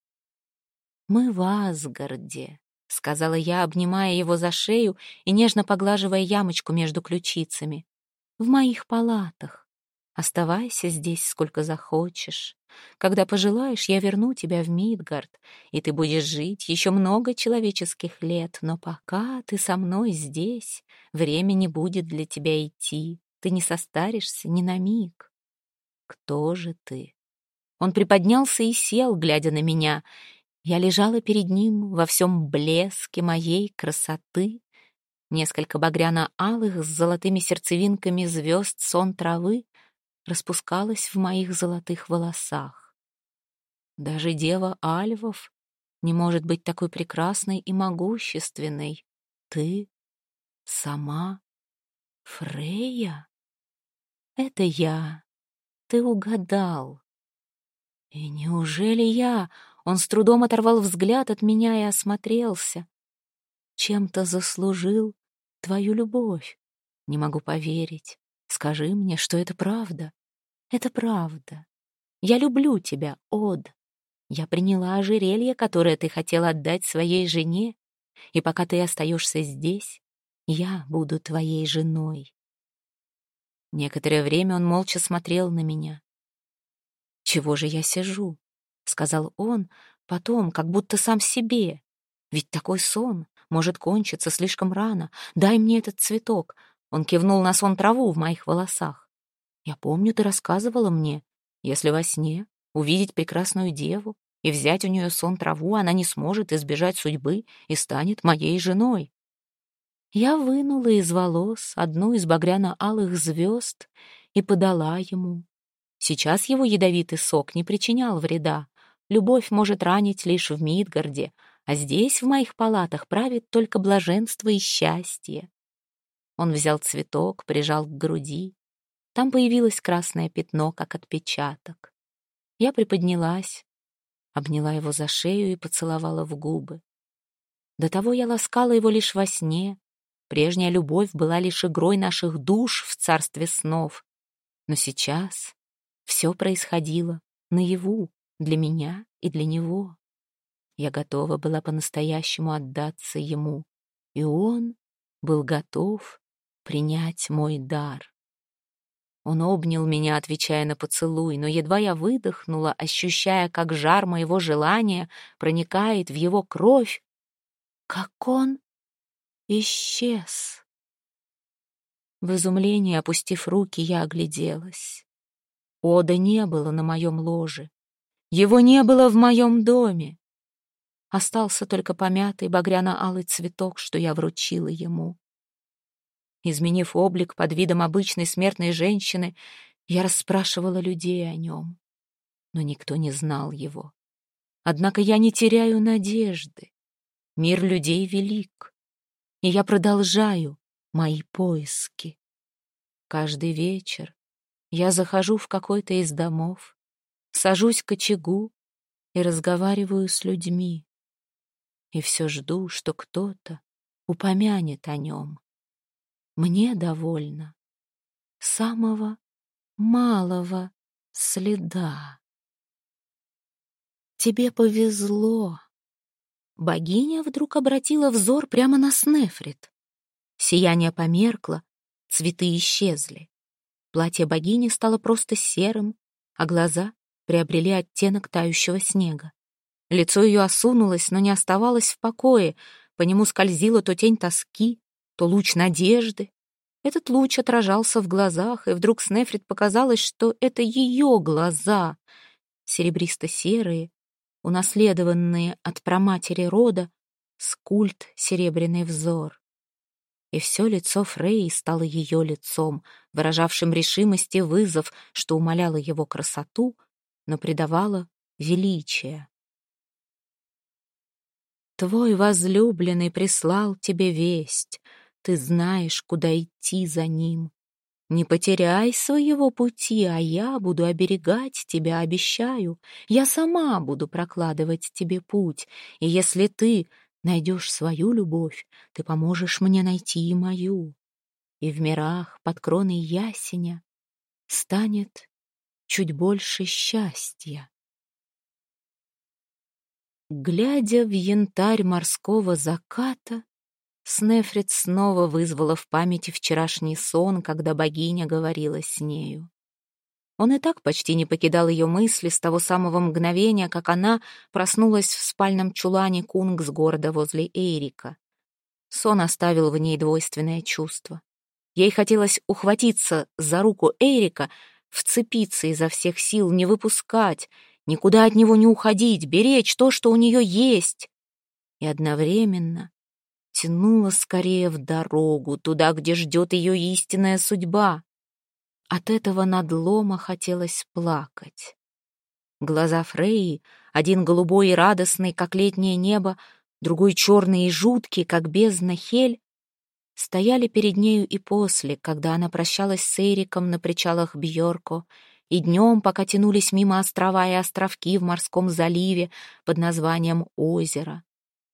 [SPEAKER 1] Мы в Асгарде, сказала я, обнимая его за шею и нежно поглаживая ямочку между ключицами. В моих палатах. Оставайся здесь сколько захочешь. Когда пожелаешь, я верну тебя в Мидгард, и ты будешь жить еще много человеческих лет, но пока ты со мной здесь, время не будет для тебя идти. Ты не состаришься ни на миг. Кто же ты? Он приподнялся и сел, глядя на меня. Я лежала перед ним во всем блеске моей красоты. Несколько багряно-алых с золотыми сердцевинками звезд сон травы распускалась в моих золотых волосах. Даже дева Альвов не может быть такой прекрасной и могущественной. Ты сама Фрейя? Это я. Ты угадал. И неужели я? Он с трудом оторвал взгляд от меня и осмотрелся. Чем-то заслужил твою любовь. Не могу поверить. Скажи мне, что это правда. Это правда. Я люблю тебя, Од. Я приняла ожерелье, которое ты хотела отдать своей жене, и пока ты остаешься здесь, я буду твоей женой. Некоторое время он молча смотрел на меня. «Чего же я сижу?» — сказал он, потом, как будто сам себе. «Ведь такой сон может кончиться слишком рано. Дай мне этот цветок». Он кивнул на сон траву в моих волосах. «Я помню, ты рассказывала мне, если во сне увидеть прекрасную деву и взять у нее сон траву, она не сможет избежать судьбы и станет моей женой». Я вынула из волос одну из багряно-алых звезд и подала ему. Сейчас его ядовитый сок не причинял вреда. Любовь может ранить лишь в Мидгарде, а здесь, в моих палатах, правит только блаженство и счастье. Он взял цветок, прижал к груди. Там появилось красное пятно, как отпечаток. Я приподнялась, обняла его за шею и поцеловала в губы. До того я ласкала его лишь во сне. Прежняя любовь была лишь игрой наших душ в царстве снов. Но сейчас все происходило наяву, для меня и для него. Я готова была по-настоящему отдаться ему, и он был готов принять мой дар. Он обнял меня, отвечая на поцелуй, но едва я выдохнула, ощущая, как жар моего желания проникает в его кровь, как он исчез. В изумлении, опустив руки, я огляделась. Ода не было на моем ложе. Его не было в моем доме. Остался только помятый багряно-алый цветок, что я вручила ему. Изменив облик под видом обычной смертной женщины, я расспрашивала людей о нем, но никто не знал его. Однако я не теряю надежды. Мир людей велик, и я продолжаю мои поиски. Каждый вечер я захожу в какой-то из домов, сажусь к очагу и разговариваю с людьми. И все жду, что кто-то упомянет о нем. Мне довольно самого малого следа. Тебе повезло. Богиня вдруг обратила взор прямо на Снефрит. Сияние померкло, цветы исчезли. Платье богини стало просто серым, а глаза приобрели оттенок тающего снега. Лицо ее осунулось, но не оставалось в покое. По нему скользила то тень тоски, то луч надежды. Этот луч отражался в глазах, и вдруг Снефрит показалось, что это ее глаза, серебристо-серые, унаследованные от праматери рода, скульт серебряный взор. И все лицо Фрейи стало ее лицом, выражавшим решимость и вызов, что умаляло его красоту, но придавало величие. Твой возлюбленный прислал тебе весть, ты знаешь, куда идти за ним. Не потеряй своего пути, а я буду оберегать тебя, обещаю. Я сама буду прокладывать тебе путь, и если ты найдешь свою любовь, ты поможешь мне найти и мою. И в мирах под кроной ясеня станет чуть больше счастья. Глядя в янтарь морского заката, Снефрит снова вызвала в памяти вчерашний сон, когда богиня говорила с нею. Он и так почти не покидал ее мысли с того самого мгновения, как она проснулась в спальном чулане Кунгсгорда возле Эйрика. Сон оставил в ней двойственное чувство. Ей хотелось ухватиться за руку Эйрика, вцепиться изо всех сил, не выпускать, никуда от него не уходить, беречь то, что у нее есть. И одновременно тянула скорее в дорогу, туда, где ждет ее истинная судьба. От этого надлома хотелось плакать. Глаза Фрейи, один голубой и радостный, как летнее небо, другой черный и жуткий, как бездна Хель, стояли перед нею и после, когда она прощалась с Эриком на причалах Бьорко, и днем, пока тянулись мимо острова и островки в морском заливе под названием Озеро.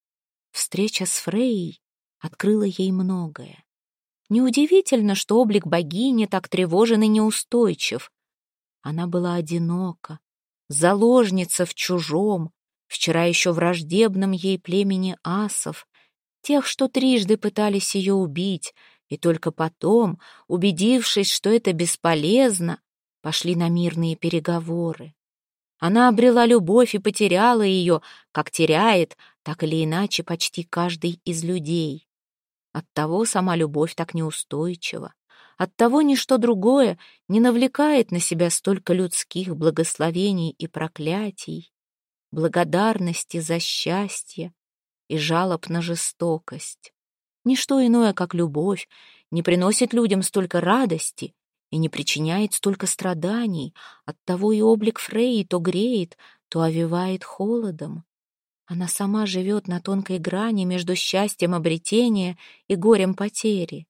[SPEAKER 1] Встреча с Фрейей открыла ей многое. Неудивительно, что облик богини так тревожен и неустойчив. Она была одинока, заложница в чужом, вчера еще враждебном ей племени асов, тех, что трижды пытались ее убить, и только потом, убедившись, что это бесполезно, пошли на мирные переговоры. Она обрела любовь и потеряла ее, как теряет, так или иначе, почти каждый из людей. Оттого сама любовь так неустойчива. Оттого ничто другое не навлекает на себя столько людских благословений и проклятий, благодарности за счастье и жалоб на жестокость. Ничто иное, как любовь, не приносит людям столько радости и не причиняет столько страданий. Оттого и облик Фреи то греет, то овевает холодом. Она сама живет на тонкой грани между счастьем обретения и горем потери.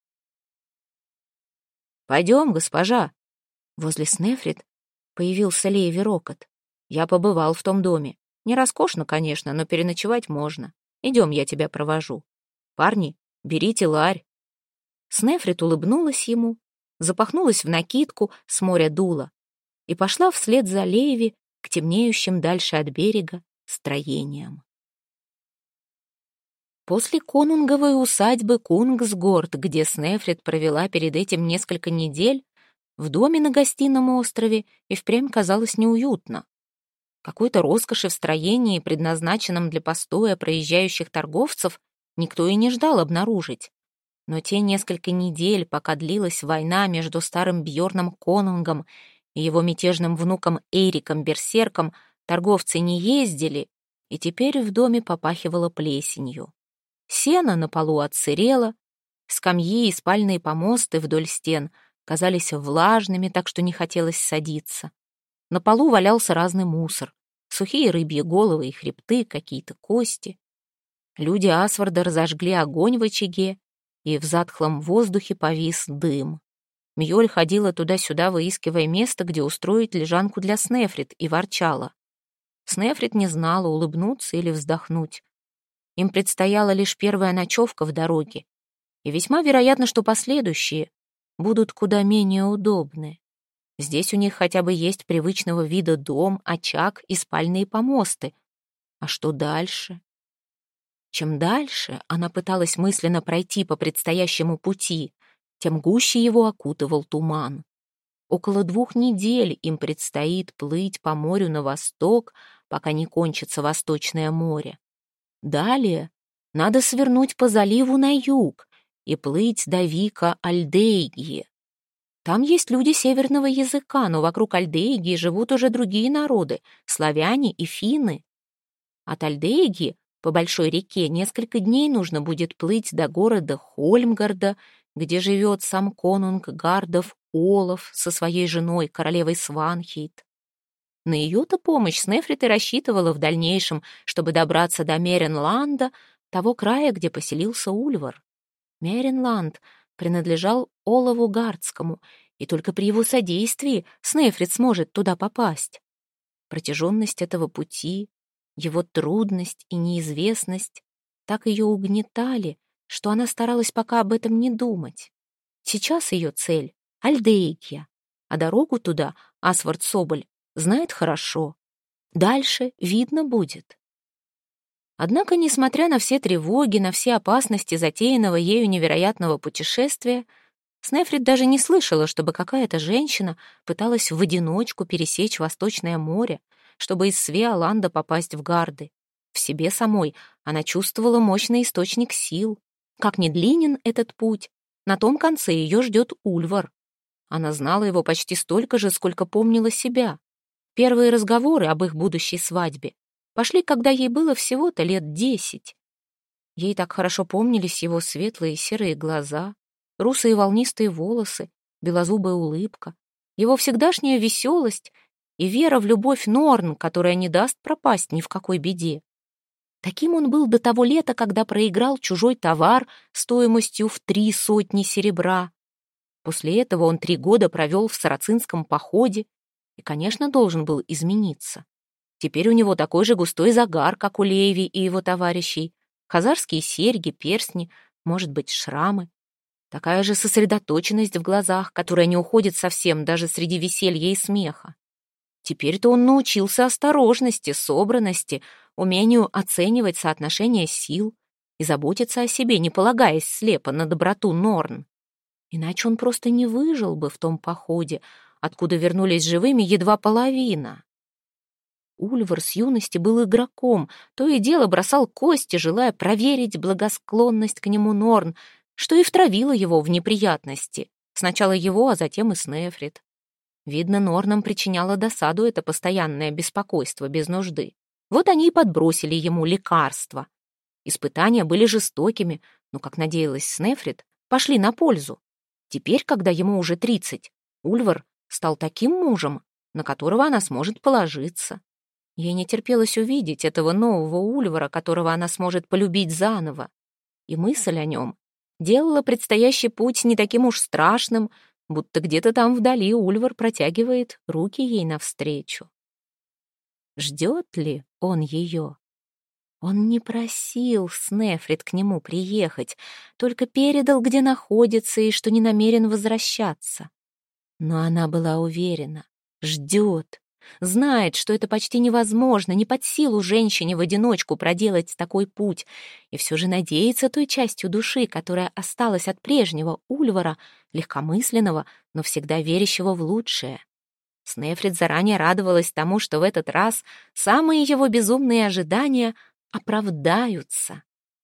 [SPEAKER 1] «Пойдем, госпожа!» Возле Снефрит появился Леви Рокот. «Я побывал в том доме. Не роскошно, конечно, но переночевать можно. Идем, я тебя провожу. Парни, берите ларь». Снефрит улыбнулась ему, запахнулась в накидку, с моря дуло, и пошла вслед за Леви к темнеющим дальше от берега строениям. После конунговой усадьбы Кунгсгорд, где Снефрит провела перед этим несколько недель, в доме на гостином острове и впрямь казалось неуютно. Какой-то роскоши в строении, предназначенном для постоя проезжающих торговцев, никто и не ждал обнаружить. Но те несколько недель, пока длилась война между старым Бьорном Конунгом и его мятежным внуком Эйриком Берсерком, торговцы не ездили, и теперь в доме попахивало плесенью. Сено на полу отсырело, скамьи и спальные помосты вдоль стен казались влажными, так что не хотелось садиться. На полу валялся разный мусор, сухие рыбьи головы и хребты, какие-то кости. Люди Асварда разожгли огонь в очаге, и в затхлом воздухе повис дым. Мьёль ходила туда-сюда, выискивая место, где устроить лежанку для Снефрит, и ворчала. Снефрит не знала, улыбнуться или вздохнуть. Им предстояла лишь первая ночевка в дороге, и весьма вероятно, что последующие будут куда менее удобны. Здесь у них хотя бы есть привычного вида дом, очаг и спальные помосты. А что дальше? Чем дальше она пыталась мысленно пройти по предстоящему пути, тем гуще его окутывал туман. Около 2 недель им предстоит плыть по морю на восток, пока не кончится Восточное море. Далее надо свернуть по заливу на юг и плыть до Вика Альдейги. Там есть люди северного языка, но вокруг Альдейги живут уже другие народы — славяне и финны. От Альдейги по большой реке несколько дней нужно будет плыть до города Хольмгарда, где живет сам конунг Гардов Олаф со своей женой, королевой Сванхейт. На ее-то помощь Снефрит и рассчитывала в дальнейшем, чтобы добраться до Меренланда, того края, где поселился Ульвар. Меренланд принадлежал Олаву Гардскому, и только при его содействии Снефрит сможет туда попасть. Протяженность этого пути, его трудность и неизвестность так ее угнетали, что она старалась пока об этом не думать. Сейчас ее цель — Альдейкия, а дорогу туда Асвард Соболь знает хорошо. Дальше видно будет. Однако, несмотря на все тревоги, на все опасности затеянного ею невероятного путешествия, Снефрит даже не слышала, чтобы какая-то женщина пыталась в одиночку пересечь Восточное море, чтобы из Свеоланда попасть в Гарды. В себе самой она чувствовала мощный источник сил. Как ни длинен этот путь, на том конце ее ждет Ульвар. Она знала его почти столько же, сколько помнила себя. Первые разговоры об их будущей свадьбе пошли, когда ей было всего-то лет 10. Ей так хорошо помнились его светлые серые глаза, русые волнистые волосы, белозубая улыбка, его всегдашняя веселость и вера в любовь Норн, которая не даст пропасть ни в какой беде. Таким он был до того лета, когда проиграл чужой товар стоимостью в 3 сотни серебра. После этого он 3 года провел в сарацинском походе и, конечно, должен был измениться. Теперь у него такой же густой загар, как у Леви и его товарищей, хазарские серьги, перстни, может быть, шрамы. Такая же сосредоточенность в глазах, которая не уходит совсем даже среди веселья и смеха. Теперь-то он научился осторожности, собранности, умению оценивать соотношение сил и заботиться о себе, не полагаясь слепо на доброту Норн. Иначе он просто не выжил бы в том походе, откуда вернулись живыми едва половина. Ульвар с юности был игроком, то и дело бросал кости, желая проверить благосклонность к нему Норн, что и втравило его в неприятности. Сначала его, а затем и Снефрит. Видно, Норнам причиняло досаду это постоянное беспокойство без нужды. Вот они и подбросили ему лекарства. Испытания были жестокими, но, как надеялась Снефрит, пошли на пользу. Теперь, когда ему уже 30, Ульвар стал таким мужем, на которого она сможет положиться. Ей не терпелось увидеть этого нового Ульвара, которого она сможет полюбить заново. И мысль о нем делала предстоящий путь не таким уж страшным, будто где-то там вдали Ульвар протягивает руки ей навстречу. Ждет ли он ее? Он не просил Снефрит к нему приехать, только передал, где находится и что не намерен возвращаться. Но она была уверена, ждет, знает, что это почти невозможно, не под силу женщине в одиночку проделать такой путь, и все же надеется той частью души, которая осталась от прежнего Ульвара, легкомысленного, но всегда верящего в лучшее. Снефрит заранее радовалась тому, что в этот раз самые его безумные ожидания оправдаются.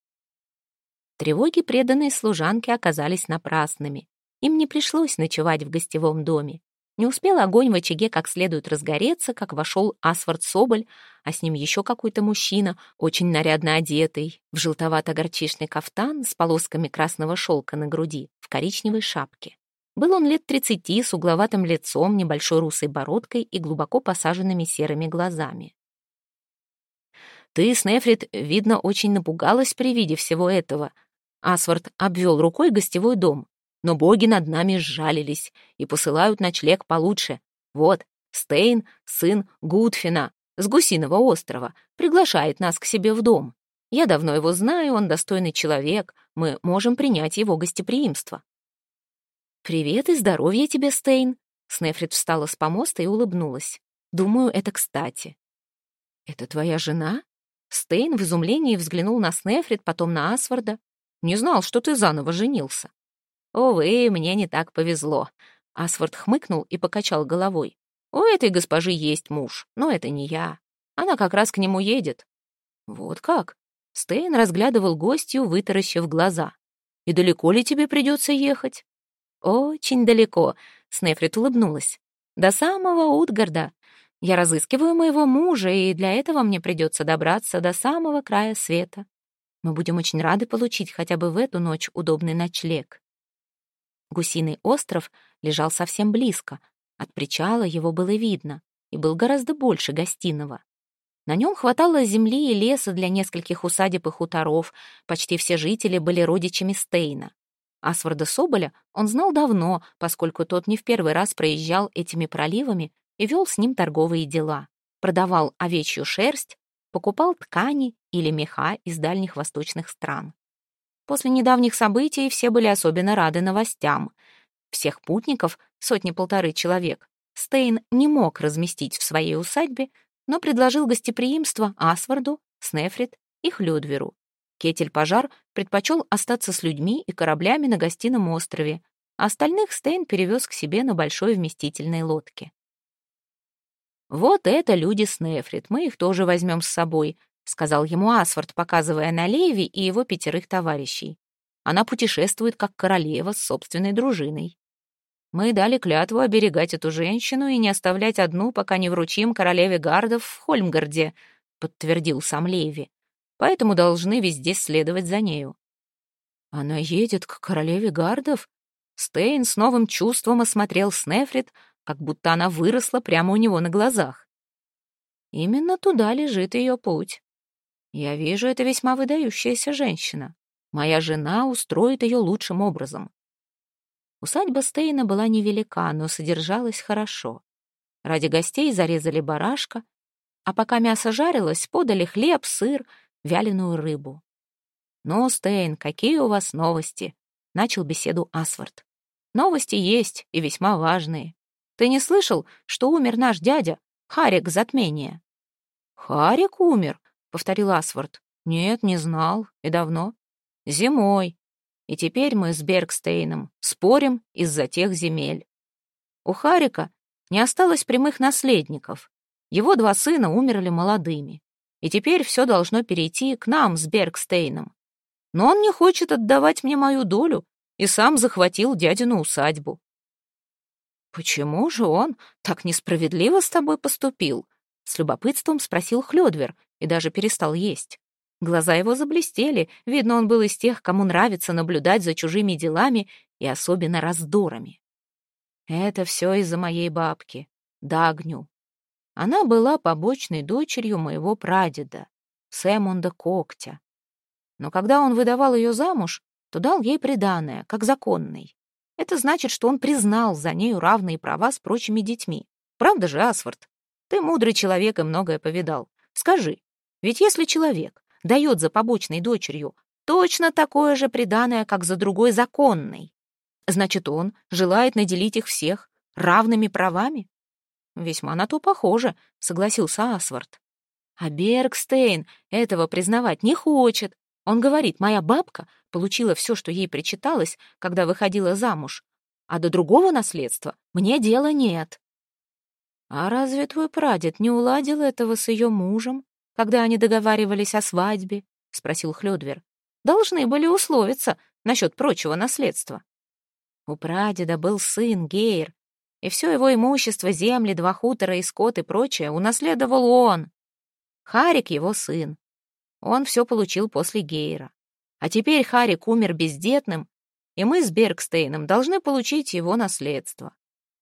[SPEAKER 1] Тревоги преданной служанки оказались напрасными. Им не пришлось ночевать в гостевом доме. Не успел огонь в очаге как следует разгореться, как вошел Асвард Соболь, а с ним еще какой-то мужчина, очень нарядно одетый, в желтовато-горчичный кафтан с полосками красного шелка на груди, в коричневой шапке. Был он лет 30, с угловатым лицом, небольшой русой бородкой и глубоко посаженными серыми глазами. «Ты, Снефрит, видно, очень напугалась при виде всего этого». Асвард обвел рукой гостевой дом. «Но боги над нами сжалились и посылают ночлег получше. Вот, Стейн, сын Гудфина, с Гусиного острова, приглашает нас к себе в дом. Я давно его знаю, он достойный человек, мы можем принять его гостеприимство». «Привет и здоровья тебе, Стейн!» Снефрит встала с помоста и улыбнулась. «Думаю, это кстати». «Это твоя жена?» Стейн в изумлении взглянул на Снефрит, потом на Асварда. «Не знал, что ты заново женился». «Увы, мне не так повезло». Асвард хмыкнул и покачал головой. «У этой госпожи есть муж, но это не я. Она как раз к нему едет». «Вот как?» Стейн разглядывал гостью, вытаращив глаза. «И далеко ли тебе придется ехать?» «Очень далеко», — Снефрит улыбнулась. «До самого Утгарда. Я разыскиваю моего мужа, и для этого мне придется добраться до самого края света. Мы будем очень рады получить хотя бы в эту ночь удобный ночлег». Гусиный остров лежал совсем близко. От причала его было видно, и был гораздо больше гостиного. На нем хватало земли и леса для нескольких усадеб и хуторов. Почти все жители были родичами Стейна. Асварда Соболя он знал давно, поскольку тот не в первый раз проезжал этими проливами и вел с ним торговые дела. Продавал овечью шерсть, покупал ткани или меха из дальних восточных стран. После недавних событий все были особенно рады новостям. Всех путников, 100-1,5 человек, Стейн не мог разместить в своей усадьбе, но предложил гостеприимство Асварду, Снефрит и Хлёдверу. Кетель-пожар предпочел остаться с людьми и кораблями на гостином острове, а остальных Стейн перевез к себе на большой вместительной лодке. «Вот это люди Снефрит, мы их тоже возьмем с собой», — сказал ему Асвард, показывая на Леви и его 5 товарищей. «Она путешествует как королева с собственной дружиной. Мы дали клятву оберегать эту женщину и не оставлять одну, пока не вручим королеве гардов в Хольмгарде», — подтвердил сам Леви. «Поэтому должны везде следовать за нею». «Она едет к королеве гардов?» Стейн с новым чувством осмотрел Снефрит, как будто она выросла прямо у него на глазах. «Именно туда лежит ее путь. Я вижу, это весьма выдающаяся женщина. Моя жена устроит ее лучшим образом». Усадьба Стейна была невелика, но содержалась хорошо. Ради гостей зарезали барашка, а пока мясо жарилось, подали хлеб, сыр, вяленую рыбу. «Ну, Стейн, какие у вас новости?» — начал беседу Асвард. «Новости есть, и весьма важные. Ты не слышал, что умер наш дядя, Харик Затмения?» «Харик умер?» — повторил Асвард. «Нет, не знал. И давно?» «Зимой. И теперь мы с Бергстейном спорим из-за тех земель. У Харика не осталось прямых наследников. Его 2 сына умерли молодыми. И теперь все должно перейти к нам с Бергстейном. Но он не хочет отдавать мне мою долю и сам захватил дядину усадьбу». «Почему же он так несправедливо с тобой поступил?» — с любопытством спросил Хлёдвер и даже перестал есть. Глаза его заблестели, видно, он был из тех, кому нравится наблюдать за чужими делами и особенно раздорами. «Это все из-за моей бабки, Дагню. Она была побочной дочерью моего прадеда, Сэмунда Когтя. Но когда он выдавал ее замуж, то дал ей приданое, как законной. Это значит, что он признал за нею равные права с прочими детьми. Правда же, Асвард? Ты мудрый человек и многое повидал. Скажи, ведь если человек дает за побочной дочерью точно такое же приданое, как за другой законной, значит, он желает наделить их всех равными правами?» «Весьма на то похоже», — согласился Асвард. «А Бергстейн этого признавать не хочет. Он говорит, моя бабка получила все, что ей причиталось, когда выходила замуж, а до другого наследства мне дела нет». «А разве твой прадед не уладил этого с ее мужем, когда они договаривались о свадьбе?» — спросил Хлёдвер. «Должны были условиться насчет прочего наследства». У прадеда был сын Гейр, и все его имущество, земли, 2 хутора и скот и прочее унаследовал он. Харик — его сын. Он все получил после Гейра. А теперь Харик умер бездетным, и мы с Бергстейном должны получить его наследство.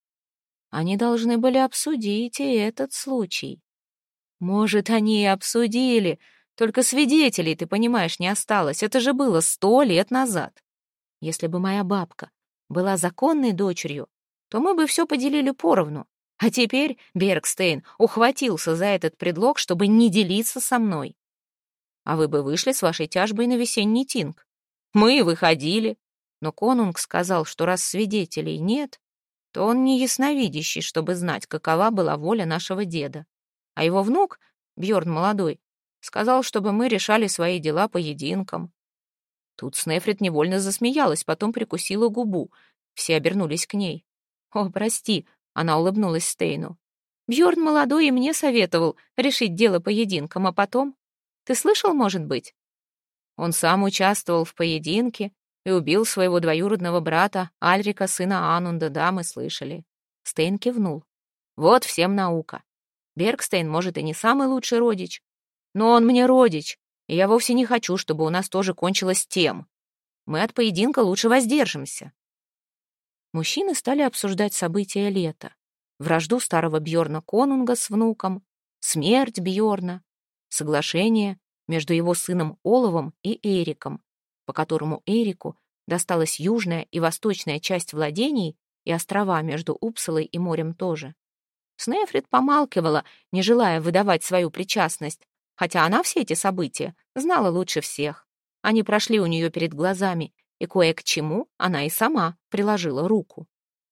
[SPEAKER 1] Они должны были обсудить и этот случай. Может, они и обсудили, только свидетелей, ты понимаешь, не осталось. Это же было 100 лет назад. Если бы моя бабка была законной дочерью, то мы бы все поделили поровну. А теперь Бергстейн ухватился за этот предлог, чтобы не делиться со мной. А вы бы вышли с вашей тяжбой на весенний тинг. Мы и выходили. Но конунг сказал, что раз свидетелей нет, то он не ясновидящий, чтобы знать, какова была воля нашего деда. А его внук, Бьорн молодой, сказал, чтобы мы решали свои дела поединком. Тут Снефрит невольно засмеялась, потом прикусила губу. Все обернулись к ней. «О, прости», — она улыбнулась Стейну. «Бьорн молодой и мне советовал решить дело поединком, а потом... Ты слышал, может быть?» Он сам участвовал в поединке и убил своего двоюродного брата Альрика, сына Анунда, да, мы слышали. Стейн кивнул. Вот всем наука. Бергстейн, может, и не самый лучший родич, но он мне родич, и я вовсе не хочу, чтобы у нас тоже кончилось тем. Мы от поединка лучше воздержимся. Мужчины стали обсуждать события лета. Вражду старого Бьорна Конунга с внуком, смерть Бьорна, соглашение между его сыном Оловом и Эриком, по которому Эрику досталась южная и восточная часть владений и острова между Упсалой и морем тоже. Снефрит помалкивала, не желая выдавать свою причастность, хотя она все эти события знала лучше всех. Они прошли у нее перед глазами, и кое к чему она и сама приложила руку.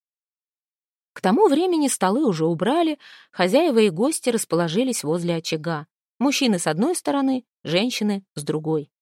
[SPEAKER 1] К тому времени столы уже убрали, хозяева и гости расположились возле очага. Мужчины с одной стороны, женщины с другой.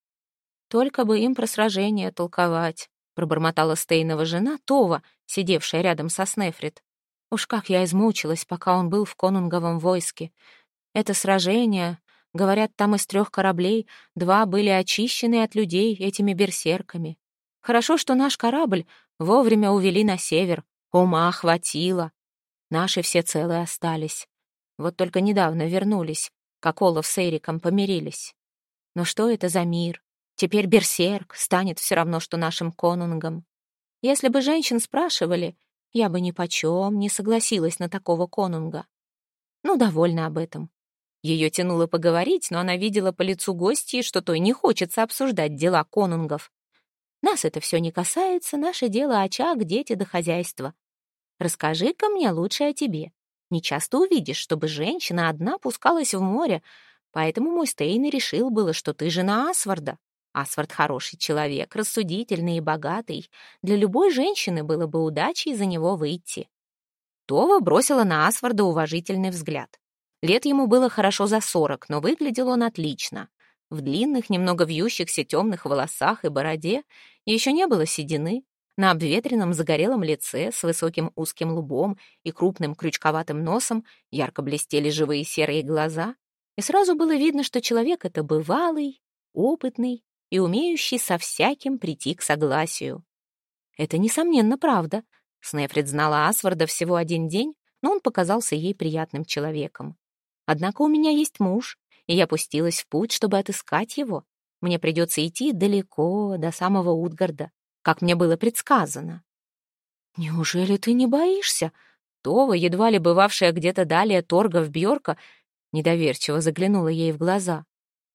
[SPEAKER 1] «Только бы им про сражение толковать», — пробормотала Стейнова жена Това, сидевшая рядом со Снефрит. «Уж как я измучилась, пока он был в конунговом войске. Это сражение, говорят, там из 3 кораблей 2 были очищены от людей этими берсерками. Хорошо, что наш корабль вовремя увели на север, ума хватило. Наши все целые остались. Вот только недавно вернулись, как Олаф с Эриком помирились. Но что это за мир? Теперь берсерк станет все равно, что нашим конунгом. Если бы женщин спрашивали, я бы ни почем не согласилась на такого конунга. Ну, довольна об этом. Ее тянуло поговорить, но она видела по лицу гостьи, что той не хочется обсуждать дела конунгов. Нас это все не касается, наше дело очаг, дети да хозяйство. Расскажи-ка мне лучше о тебе. Не часто увидишь, чтобы женщина одна пускалась в море, поэтому мой Стейн и решил было, что ты жена Асварда. Асвард хороший человек, рассудительный и богатый. Для любой женщины было бы удачей за него выйти. Това бросила на Асварда уважительный взгляд. Лет ему было хорошо за 40, но выглядел он отлично. В длинных, немного вьющихся темных волосах и бороде еще не было седины. На обветренном загорелом лице с высоким узким лбом и крупным крючковатым носом ярко блестели живые серые глаза, и сразу было видно, что человек это бывалый, опытный и умеющий со всяким прийти к согласию. Это, несомненно, правда. Снефрит знала Асварда всего 1 день, но он показался ей приятным человеком. Однако у меня есть муж, и я пустилась в путь, чтобы отыскать его. Мне придется идти далеко, до самого Утгарда, как мне было предсказано. «Неужели ты не боишься?» Това, едва ли бывавшая где-то далее торга в Бьорка, недоверчиво заглянула ей в глаза.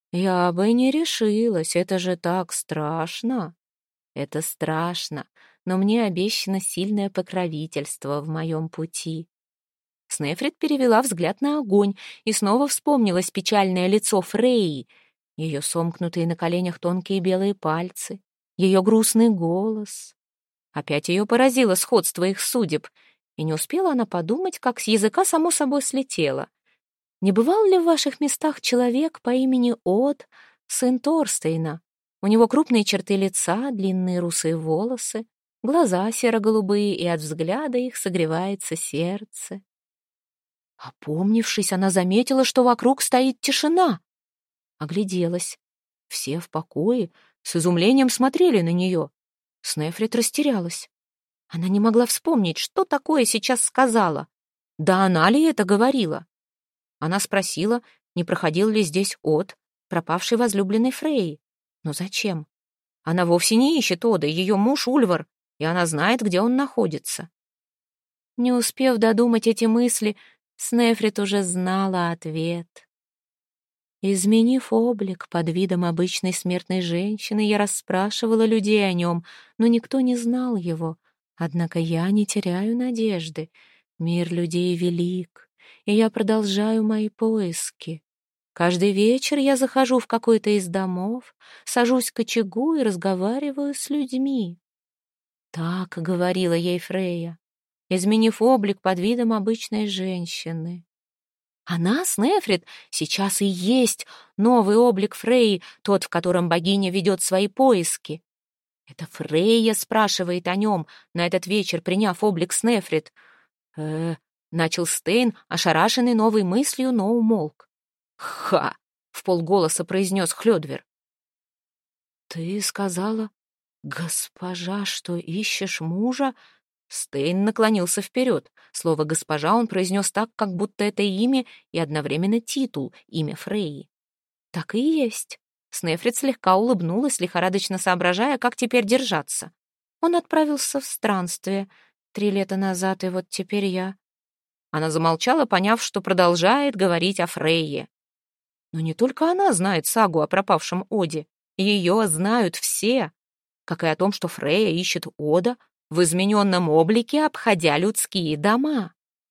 [SPEAKER 1] «Я бы не решилась, это же так страшно». «Это страшно, но мне обещано сильное покровительство в моем пути». Снефрит перевела взгляд на огонь и снова вспомнилось печальное лицо Фрейи, ее сомкнутые на коленях тонкие белые пальцы, ее грустный голос. Опять ее поразило сходство их судеб, и не успела она подумать, как с языка само собой слетело. Не бывал ли в ваших местах человек по имени Од, сын Торстейна? У него крупные черты лица, длинные русые волосы, глаза серо-голубые, и от взгляда их согревается сердце. Опомнившись, она заметила, что вокруг стоит тишина. Огляделась. Все в покое, с изумлением смотрели на нее. Снефрит растерялась. Она не могла вспомнить, что такое сейчас сказала. Да она ли это говорила? Она спросила, не проходил ли здесь Од, пропавший возлюбленный Фрейи. Но зачем? Она вовсе не ищет Ода, ее муж Ульвар, и она знает, где он находится. Не успев додумать эти мысли, Снефрит уже знала ответ. Изменив облик под видом обычной смертной женщины, я расспрашивала людей о нем, но никто не знал его. Однако я не теряю надежды. Мир людей велик, и я продолжаю мои поиски. Каждый вечер я захожу в какой-то из домов, сажусь к очагу и разговариваю с людьми. Так говорила ей Фрейя. изменив облик под видом обычной женщины. Она, Снефрит, сейчас и есть новый облик Фрейи, тот, в котором богиня ведет свои поиски. Это Фрейя спрашивает о нем, на этот вечер приняв облик Снефрит. Начал Стейн, ошарашенный новой мыслью, но умолк. «Ха!» — вполголоса произнес Хлёдвер. «Ты сказала, госпожа, что ищешь мужа?» Стейн наклонился вперед. Слово «госпожа» он произнес так, как будто это имя и одновременно титул, имя Фрейи. «Так и есть». Снефрит слегка улыбнулась, лихорадочно соображая, как теперь держаться. Он отправился в странствие 3 лета назад, и вот теперь я... Она замолчала, поняв, что продолжает говорить о Фрейе. Но не только она знает сагу о пропавшем Оде. Ее знают все, как и о том, что Фрейя ищет Ода в измененном облике, обходя людские дома.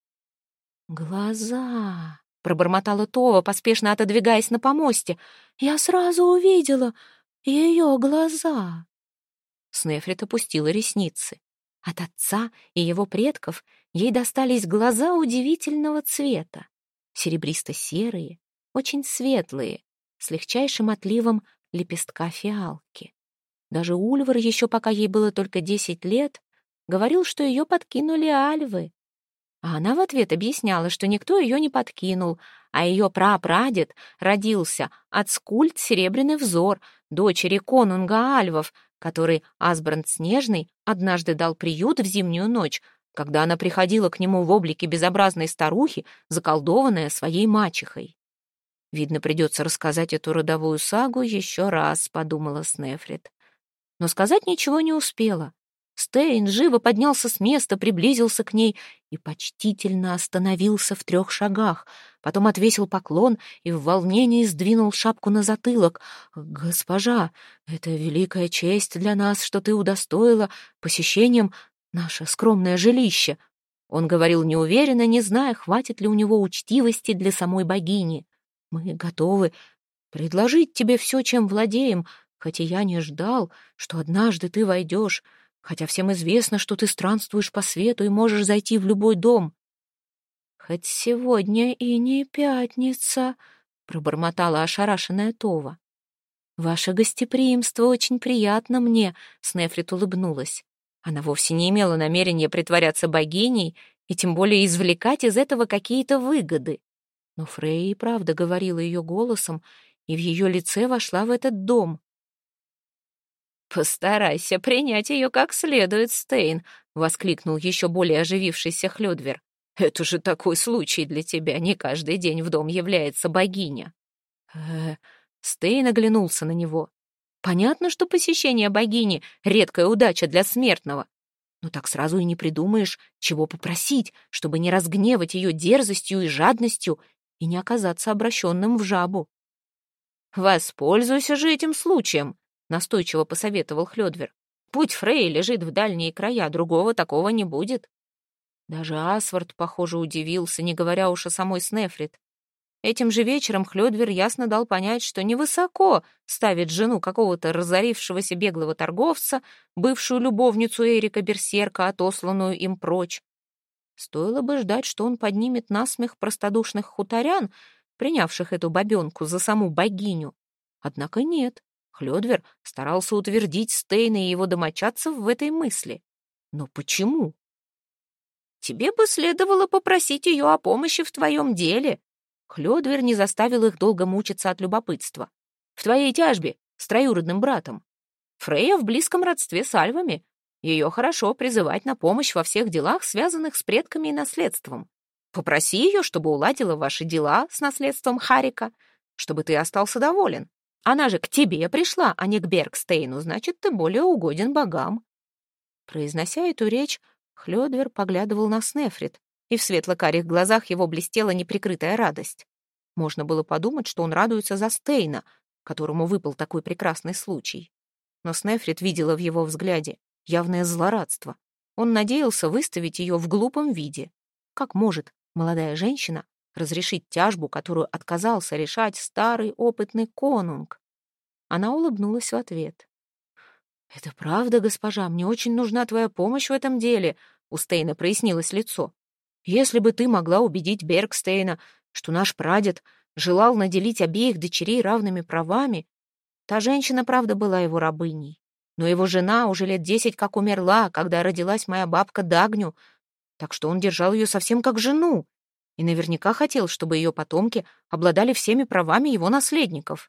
[SPEAKER 1] «Глаза!» — пробормотала Това, поспешно отодвигаясь на помосте. «Я сразу увидела ее глаза!» Снефрит опустила ресницы. От отца и его предков ей достались глаза удивительного цвета. Серебристо-серые, очень светлые, с легчайшим отливом лепестка фиалки. Даже Ульвар, еще пока ей было только 10 лет, говорил, что ее подкинули альвы. А она в ответ объясняла, что никто ее не подкинул, а ее прапрадед родился от Скульд Серебряный Взор, дочери конунга альвов, который Асбранд Снежный однажды дал приют в зимнюю ночь, когда она приходила к нему в облике безобразной старухи, заколдованная своей мачехой. «Видно, придется рассказать эту родовую сагу еще раз», — подумала Снефрит. Но сказать ничего не успела. Стейн живо поднялся с места, приблизился к ней и почтительно остановился в 3 шагах, потом отвесил поклон и в волнении сдвинул шапку на затылок. «Госпожа, это великая честь для нас, что ты удостоила посещением наше скромное жилище». Он говорил неуверенно, не зная, хватит ли у него учтивости для самой богини. «Мы готовы предложить тебе все, чем владеем, хотя я не ждал, что однажды ты войдешь, хотя всем известно, что ты странствуешь по свету и можешь зайти в любой дом». «Хоть сегодня и не пятница», — пробормотала ошарашенная Това. «Ваше гостеприимство очень приятно мне», — Снефрит улыбнулась. Она вовсе не имела намерения притворяться богиней и тем более извлекать из этого какие-то выгоды. Но Фрейя и правда говорила ее голосом, и в ее лице вошла в этот дом. «Постарайся принять ее как следует, Стейн», — воскликнул еще более оживившийся Хлёдвер. «Это же такой случай для тебя, не каждый день в дом является богиня». Стейн оглянулся на него. Понятно, что посещение богини — редкая удача для смертного. Но так сразу и не придумаешь, чего попросить, чтобы не разгневать ее дерзостью и жадностью и не оказаться обращенным в жабу. «Воспользуйся же этим случаем», — настойчиво посоветовал Хлёдвер. «Путь Фрей лежит в дальние края, другого такого не будет». Даже Асвард, похоже, удивился, не говоря уж о самой Снефрит. Этим же вечером Хлёдвер ясно дал понять, что невысоко ставит жену какого-то разорившегося беглого торговца, бывшую любовницу Эрика Берсерка, отосланную им прочь. Стоило бы ждать, что он поднимет насмех простодушных хуторян, принявших эту бабенку за саму богиню. Однако нет. Хлёдвер старался утвердить Стейна и его домочадцев в этой мысли. Но почему? «Тебе бы следовало попросить ее о помощи в твоем деле». Хлёдвер не заставил их долго мучиться от любопытства. «В твоей тяжбе с троюродным братом. Фрейя в близком родстве с альвами. Ее хорошо призывать на помощь во всех делах, связанных с предками и наследством. Попроси ее, чтобы уладила ваши дела с наследством Харика, чтобы ты остался доволен. Она же к тебе пришла, а не к Бергстейну, значит, ты более угоден богам». Произнося эту речь, Хлёдвер поглядывал на Снефрит, и в светло-карих глазах его блестела неприкрытая радость. Можно было подумать, что он радуется за Стейна, которому выпал такой прекрасный случай. Но Снефрит видела в его взгляде явное злорадство. Он надеялся выставить ее в глупом виде. Как может молодая женщина разрешить тяжбу, которую отказался решать старый опытный конунг? Она улыбнулась в ответ. «Это правда, госпожа, мне очень нужна твоя помощь в этом деле. У Стейна прояснилось лицо. «Если бы ты могла убедить Бергстейна, что наш прадед желал наделить обеих дочерей равными правами, та женщина, правда, была его рабыней. Но его жена уже лет 10 как умерла, когда родилась моя бабка Дагню, так что он держал ее совсем как жену и наверняка хотел, чтобы ее потомки обладали всеми правами его наследников.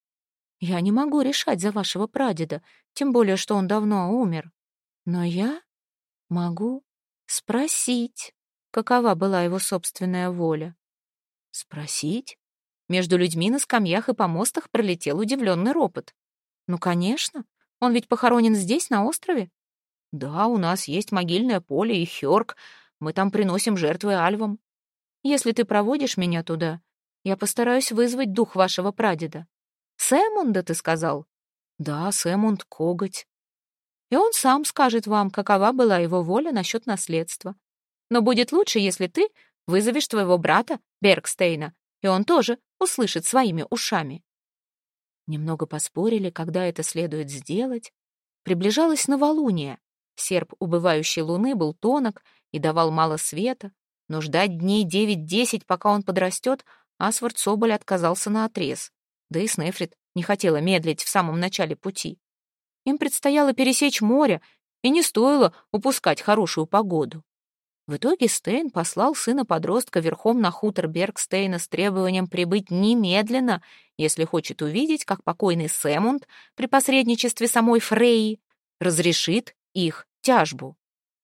[SPEAKER 1] Я не могу решать за вашего прадеда, тем более, что он давно умер. Но я могу спросить, какова была его собственная воля. Спросить? Между людьми на скамьях и помостах пролетел удивленный ропот. Ну, конечно, он ведь похоронен здесь, на острове. Да, у нас есть могильное поле и Хёрг, мы там приносим жертвы альвам. Если ты проводишь меня туда, я постараюсь вызвать дух вашего прадеда. Сэмунда, ты сказал? Да, Сэмунд Коготь. И он сам скажет вам, какова была его воля насчет наследства. Но будет лучше, если ты вызовешь твоего брата Бергстейна, и он тоже услышит своими ушами. Немного поспорили, когда это следует сделать. Приближалось новолуние. Серп убывающей луны был тонок и давал мало света, но ждать дней 9-10, пока он подрастет, Асвард Соболь отказался наотрез. Да и Снефрит не хотела медлить в самом начале пути. Им предстояло пересечь море, и не стоило упускать хорошую погоду. В итоге Стейн послал сына-подростка верхом на хутор Бергстейна с требованием прибыть немедленно, если хочет увидеть, как покойный Сэмунд при посредничестве самой Фрейи разрешит их тяжбу.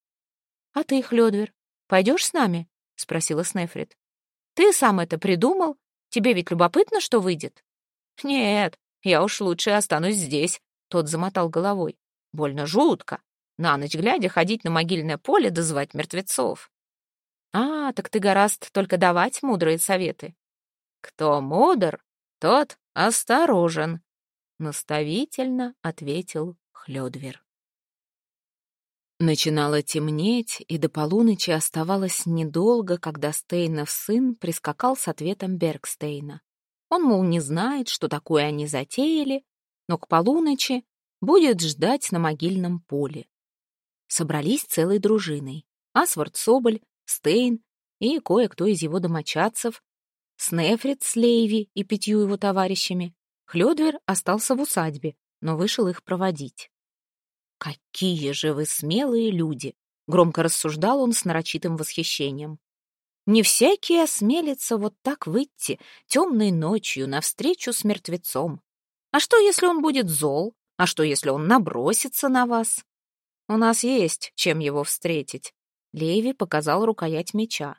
[SPEAKER 1] «А ты, Хлёдвер, пойдешь с нами?» — спросила Снефрит. «Ты сам это придумал? Тебе ведь любопытно, что выйдет?» «Нет, я уж лучше останусь здесь», — тот замотал головой. «Больно жутко. На ночь глядя ходить на могильное поле да звать мертвецов». «А, так ты гораст только давать мудрые советы». «Кто мудр, тот осторожен», — наставительно ответил Хлёдвер. Начинало темнеть, и до полуночи оставалось недолго, когда Стейнов сын прискакал с ответом Бергстейна. Он, мол, не знает, что такое они затеяли, но к полуночи будет ждать на могильном поле. Собрались целой дружиной. Асвард Соболь, Стейн и кое-кто из его домочадцев, Снефрит с Лейви и 5 его товарищами. Хлёдвер остался в усадьбе, но вышел их проводить. «Какие же вы смелые люди!» — громко рассуждал он с нарочитым восхищением. «Не всякий осмелится вот так выйти темной ночью навстречу с мертвецом. А что, если он будет зол? А что, если он набросится на вас? У нас есть чем его встретить». Леви показал рукоять меча.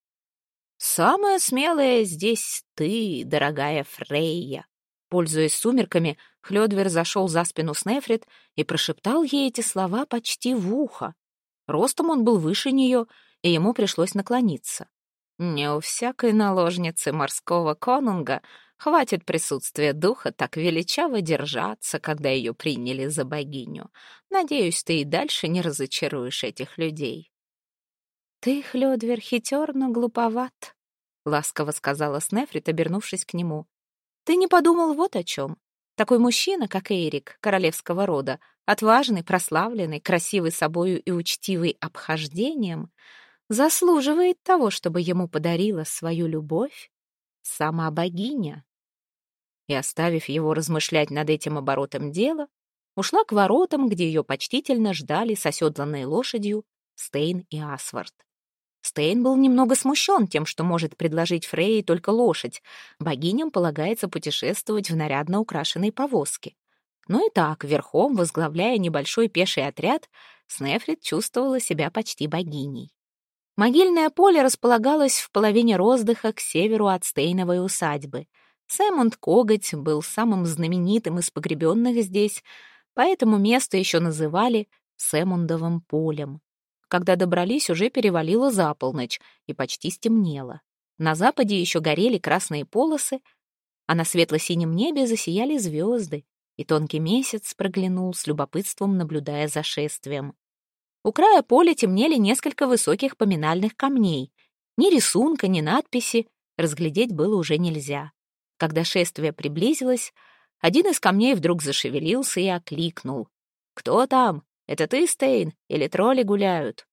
[SPEAKER 1] «Самая смелая здесь ты, дорогая Фрейя». Пользуясь сумерками, Хлёдвер зашел за спину Снефрит и прошептал ей эти слова почти в ухо. Ростом он был выше нее, и ему пришлось наклониться. Не у всякой наложницы морского конунга хватит присутствия духа так величаво держаться, когда ее приняли за богиню. Надеюсь, ты и дальше не разочаруешь этих людей. «Ты, Хлёдвер, хитер, но глуповат», — ласково сказала Снефрит, обернувшись к нему. «Ты не подумал вот о чем. Такой мужчина, как Эйрик, королевского рода, отважный, прославленный, красивый собою и учтивый обхождением, заслуживает того, чтобы ему подарила свою любовь сама богиня». И, оставив его размышлять над этим оборотом дела, ушла к воротам, где ее почтительно ждали с оседланной лошадью Стейн и Асвард. Стейн был немного смущен тем, что может предложить Фрейе только лошадь. Богиням полагается путешествовать в нарядно украшенной повозке. Но и так, верхом, возглавляя небольшой пеший отряд, Снефрит чувствовала себя почти богиней. Могильное поле располагалось в половине роздыха к северу от Стейновой усадьбы. Сэмунд Коготь был самым знаменитым из погребенных здесь, поэтому место еще называли Сэмундовым полем. Когда добрались, уже перевалило за полночь и почти стемнело. На западе еще горели красные полосы, а на светло-синем небе засияли звезды, и тонкий месяц проглянул с любопытством, наблюдая за шествием. У края поля темнели несколько высоких поминальных камней. Ни рисунка, ни надписи разглядеть было уже нельзя. Когда шествие приблизилось, один из камней вдруг зашевелился и окликнул. «Кто там? Это ты, Стейн? Или тролли гуляют?»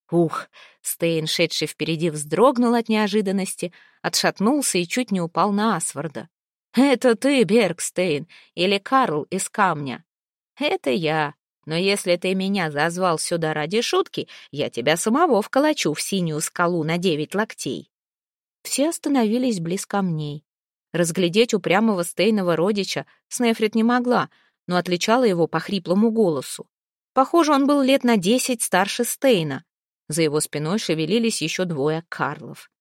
[SPEAKER 1] Ух! Стейн, шедший впереди, вздрогнул от неожиданности, отшатнулся и чуть не упал на Асварда. «Это ты, Бергстейн, или Карл из камня?» «Это я. Но если ты меня зазвал сюда ради шутки, я тебя самого вколочу в синюю скалу на 9 локтей». Все остановились близ камней. Разглядеть упрямого Стейнова родича Снефрит не могла, но отличала его по хриплому голосу. Похоже, он был лет на 10 старше Стейна. За его спиной шевелились еще 2 Карлов.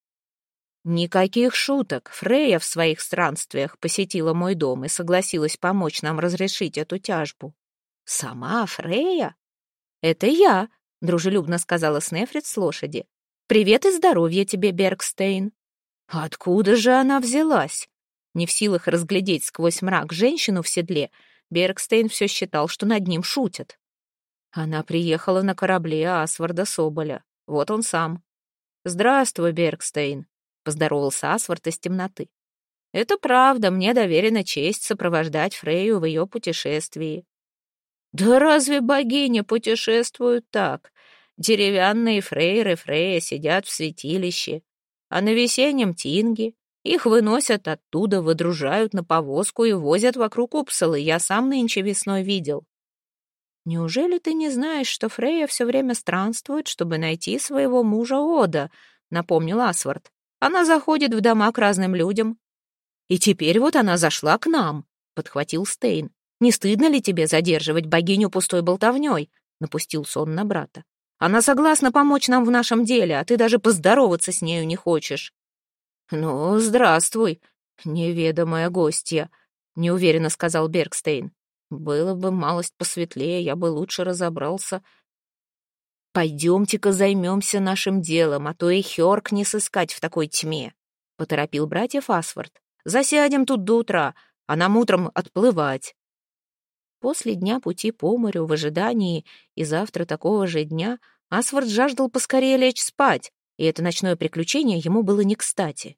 [SPEAKER 1] «Никаких шуток. Фрейя в своих странствиях посетила мой дом и согласилась помочь нам разрешить эту тяжбу». «Сама Фрейя?» «Это я», — дружелюбно сказала Снефрит с лошади. «Привет и здоровья тебе, Бергстейн». Откуда же она взялась? Не в силах разглядеть сквозь мрак женщину в седле, Бергстейн все считал, что над ним шутят. Она приехала на корабле Асварда Соболя. Вот он сам. «Здравствуй, Бергстейн», — поздоровался Асвард из темноты. «Это правда, мне доверена честь сопровождать Фрейю в ее путешествии». «Да разве богини путешествуют так? Деревянные фрейры Фрейя сидят в святилище, а на весеннем тинге их выносят оттуда, выдружают на повозку и возят вокруг Упсалы. Я сам нынче весной видел». «Неужели ты не знаешь, что Фрейя все время странствует, чтобы найти своего мужа Ода?» — напомнил Асвард. «Она заходит в дома к разным людям». «И теперь вот она зашла к нам», — подхватил Стейн. «Не стыдно ли тебе задерживать богиню пустой болтовней?» — напустился он на брата. «Она согласна помочь нам в нашем деле, а ты даже поздороваться с нею не хочешь». «Ну, здравствуй, неведомая гостья», — неуверенно сказал Бергстейн. «Было бы малость посветлее, я бы лучше разобрался». «Пойдемте-ка займемся нашим делом, а то и Хёрк не сыскать в такой тьме», — поторопил братьев Асвард. «Засядем тут до утра, а нам утром отплывать». После дня пути по морю в ожидании и завтра такого же дня Асвард жаждал поскорее лечь спать, и это ночное приключение ему было не кстати.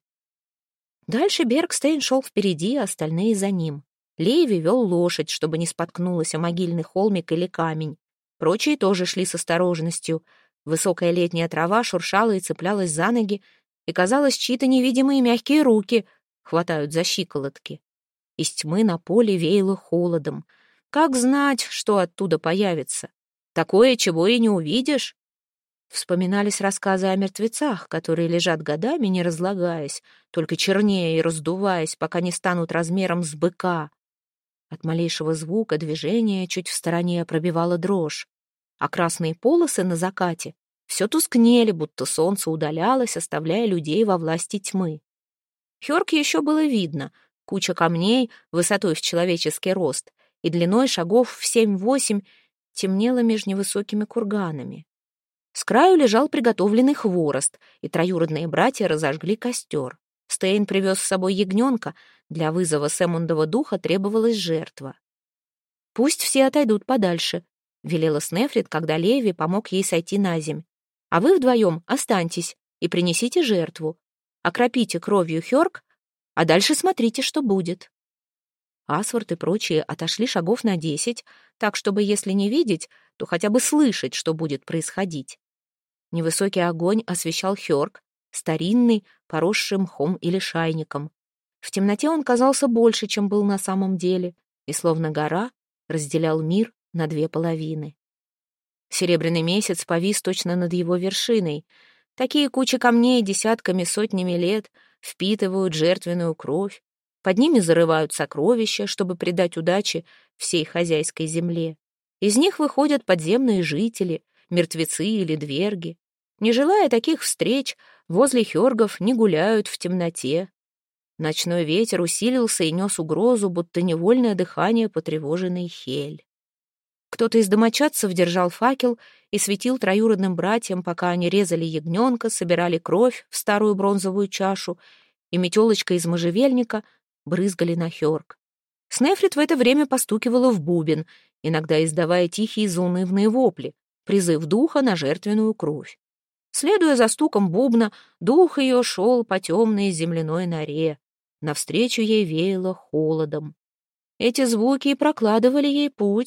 [SPEAKER 1] Дальше Бергстейн шел впереди, а остальные за ним. Леви вел лошадь, чтобы не споткнулась о могильный холмик или камень. Прочие тоже шли с осторожностью. Высокая летняя трава шуршала и цеплялась за ноги, и, казалось, чьи-то невидимые мягкие руки хватают за щиколотки. Из тьмы на поле веяло холодом. Как знать, что оттуда появится? Такое, чего и не увидишь. Вспоминались рассказы о мертвецах, которые лежат годами, не разлагаясь, только чернее и раздуваясь, пока не станут размером с быка. От малейшего звука движения чуть в стороне пробивала дрожь, а красные полосы на закате все тускнели, будто солнце удалялось, оставляя людей во власти тьмы. Хёрк еще было видно, куча камней высотой в человеческий рост и длиной шагов в 7-8 темнела между невысокими курганами. С краю лежал приготовленный хворост, и троюродные братья разожгли костер. Стейн привез с собой ягненка, для вызова Сэмундова духа требовалась жертва. «Пусть все отойдут подальше», — велела Снефрит, когда Леви помог ей сойти на земь. «А вы вдвоем останьтесь и принесите жертву. Окропите кровью Хёрк, а дальше смотрите, что будет». Асвард и прочие отошли шагов на 10, так, чтобы, если не видеть, то хотя бы слышать, что будет происходить. Невысокий огонь освещал Хёрк, старинный, поросший мхом или шайником. В темноте он казался больше, чем был на самом деле, и, словно гора, разделял мир на 2 половины. Серебряный месяц повис точно над его вершиной. Такие кучи камней десятками, сотнями лет впитывают жертвенную кровь, под ними зарывают сокровища, чтобы придать удачи всей хозяйской земле. Из них выходят подземные жители, мертвецы или дверги. Не желая таких встреч, возле хёргов не гуляют в темноте. Ночной ветер усилился и нес угрозу, будто невольное дыхание потревоженной Хель. Кто-то из домочадцев держал факел и светил троюродным братьям, пока они резали ягненка, собирали кровь в старую бронзовую чашу, и метелочка из можжевельника брызгали на Хёрк. Снефрит в это время постукивала в бубен, иногда издавая тихие заунывные вопли, призыв духа на жертвенную кровь. Следуя за стуком бубна, дух ее шел по темной земляной норе. Навстречу ей веяло холодом. Эти звуки и прокладывали ей путь,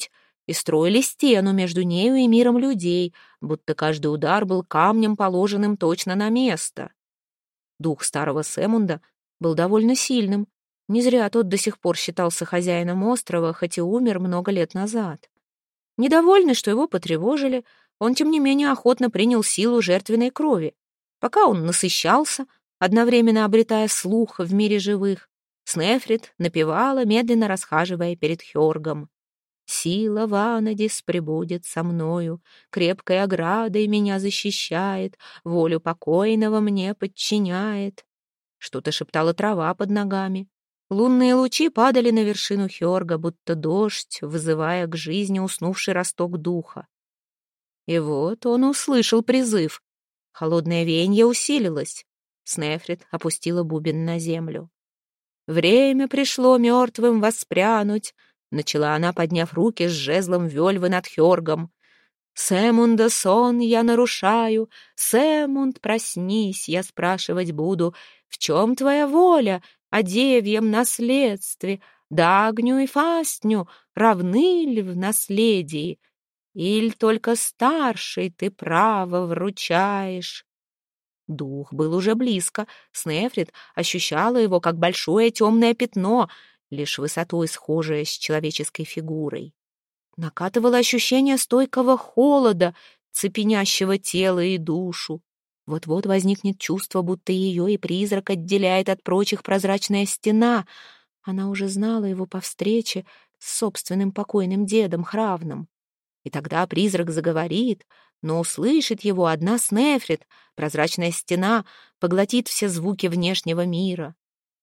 [SPEAKER 1] и строили стену между нею и миром людей, будто каждый удар был камнем, положенным точно на место. Дух старого Сэмунда был довольно сильным. Не зря тот до сих пор считался хозяином острова, хоть и умер много лет назад. Недовольный, что его потревожили, он, тем не менее, охотно принял силу жертвенной крови. Пока он насыщался, одновременно обретая слух в мире живых, Снефрит напевала, медленно расхаживая перед Хёргом. «Сила Ванадис пребудет со мною, крепкой оградой меня защищает, волю покойного мне подчиняет». Что-то шептала трава под ногами. Лунные лучи падали на вершину Хёрга, будто дождь, вызывая к жизни уснувший росток духа. И вот он услышал призыв. Холодное веяние усилилось. Снефрит опустила бубен на землю. «Время пришло мертвым воспрянуть», — начала она, подняв руки с жезлом вельвы над Хёргом. «Сэмунда сон я нарушаю, Сэмунд, проснись, я спрашивать буду, в чем твоя воля о девьем наследстве, Дагню и Фастню равны ли в наследии, иль только старшей ты право вручаешь?» Дух был уже близко. Снефрит ощущала его, как большое темное пятно, лишь высотой схожее с человеческой фигурой. Накатывало ощущение стойкого холода, цепенящего тело и душу. Вот-вот возникнет чувство, будто ее и призрак отделяет от прочих прозрачная стена. Она уже знала его по встрече с собственным покойным дедом Хравном. И тогда призрак заговорит, но услышит его одна Снефрит, прозрачная стена поглотит все звуки внешнего мира.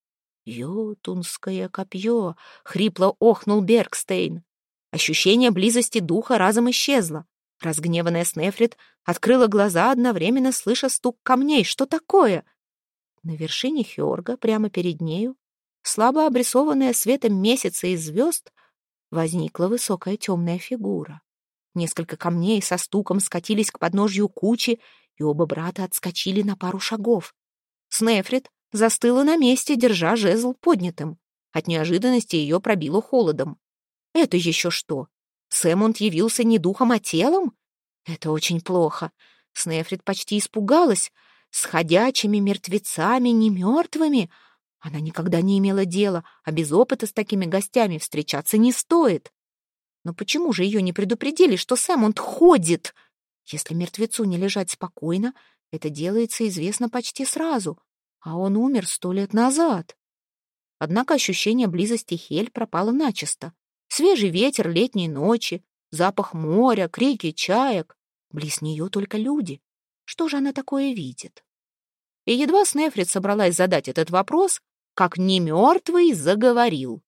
[SPEAKER 1] «Йотунское копье!» — хрипло охнул Бергстейн. Ощущение близости духа разом исчезло. Разгневанная Снефрит открыла глаза, одновременно слыша стук камней. Что такое? На вершине Хёрга, прямо перед нею, слабо обрисованная светом месяца и звезд, возникла высокая темная фигура. Несколько камней со стуком скатились к подножью кучи, и оба брата отскочили на пару шагов. Снефрит застыла на месте, держа жезл поднятым. От неожиданности ее пробило холодом. Это еще что? Сэмунд явился не духом, а телом? Это очень плохо. Снефрит почти испугалась. С ходячими мертвецами, не мертвыми. Она никогда не имела дела, а без опыта с такими гостями встречаться не стоит. Но почему же ее не предупредили, что Сэмунд ходит? Если мертвецу не лежать спокойно, это делается известно почти сразу, а он умер 100 лет назад. Однако ощущение близости Хель пропало начисто. Свежий ветер летней ночи, запах моря, крики чаек. Близ нее только люди. Что же она такое видит? И едва Снефрит собралась задать этот вопрос, как немертвый заговорил.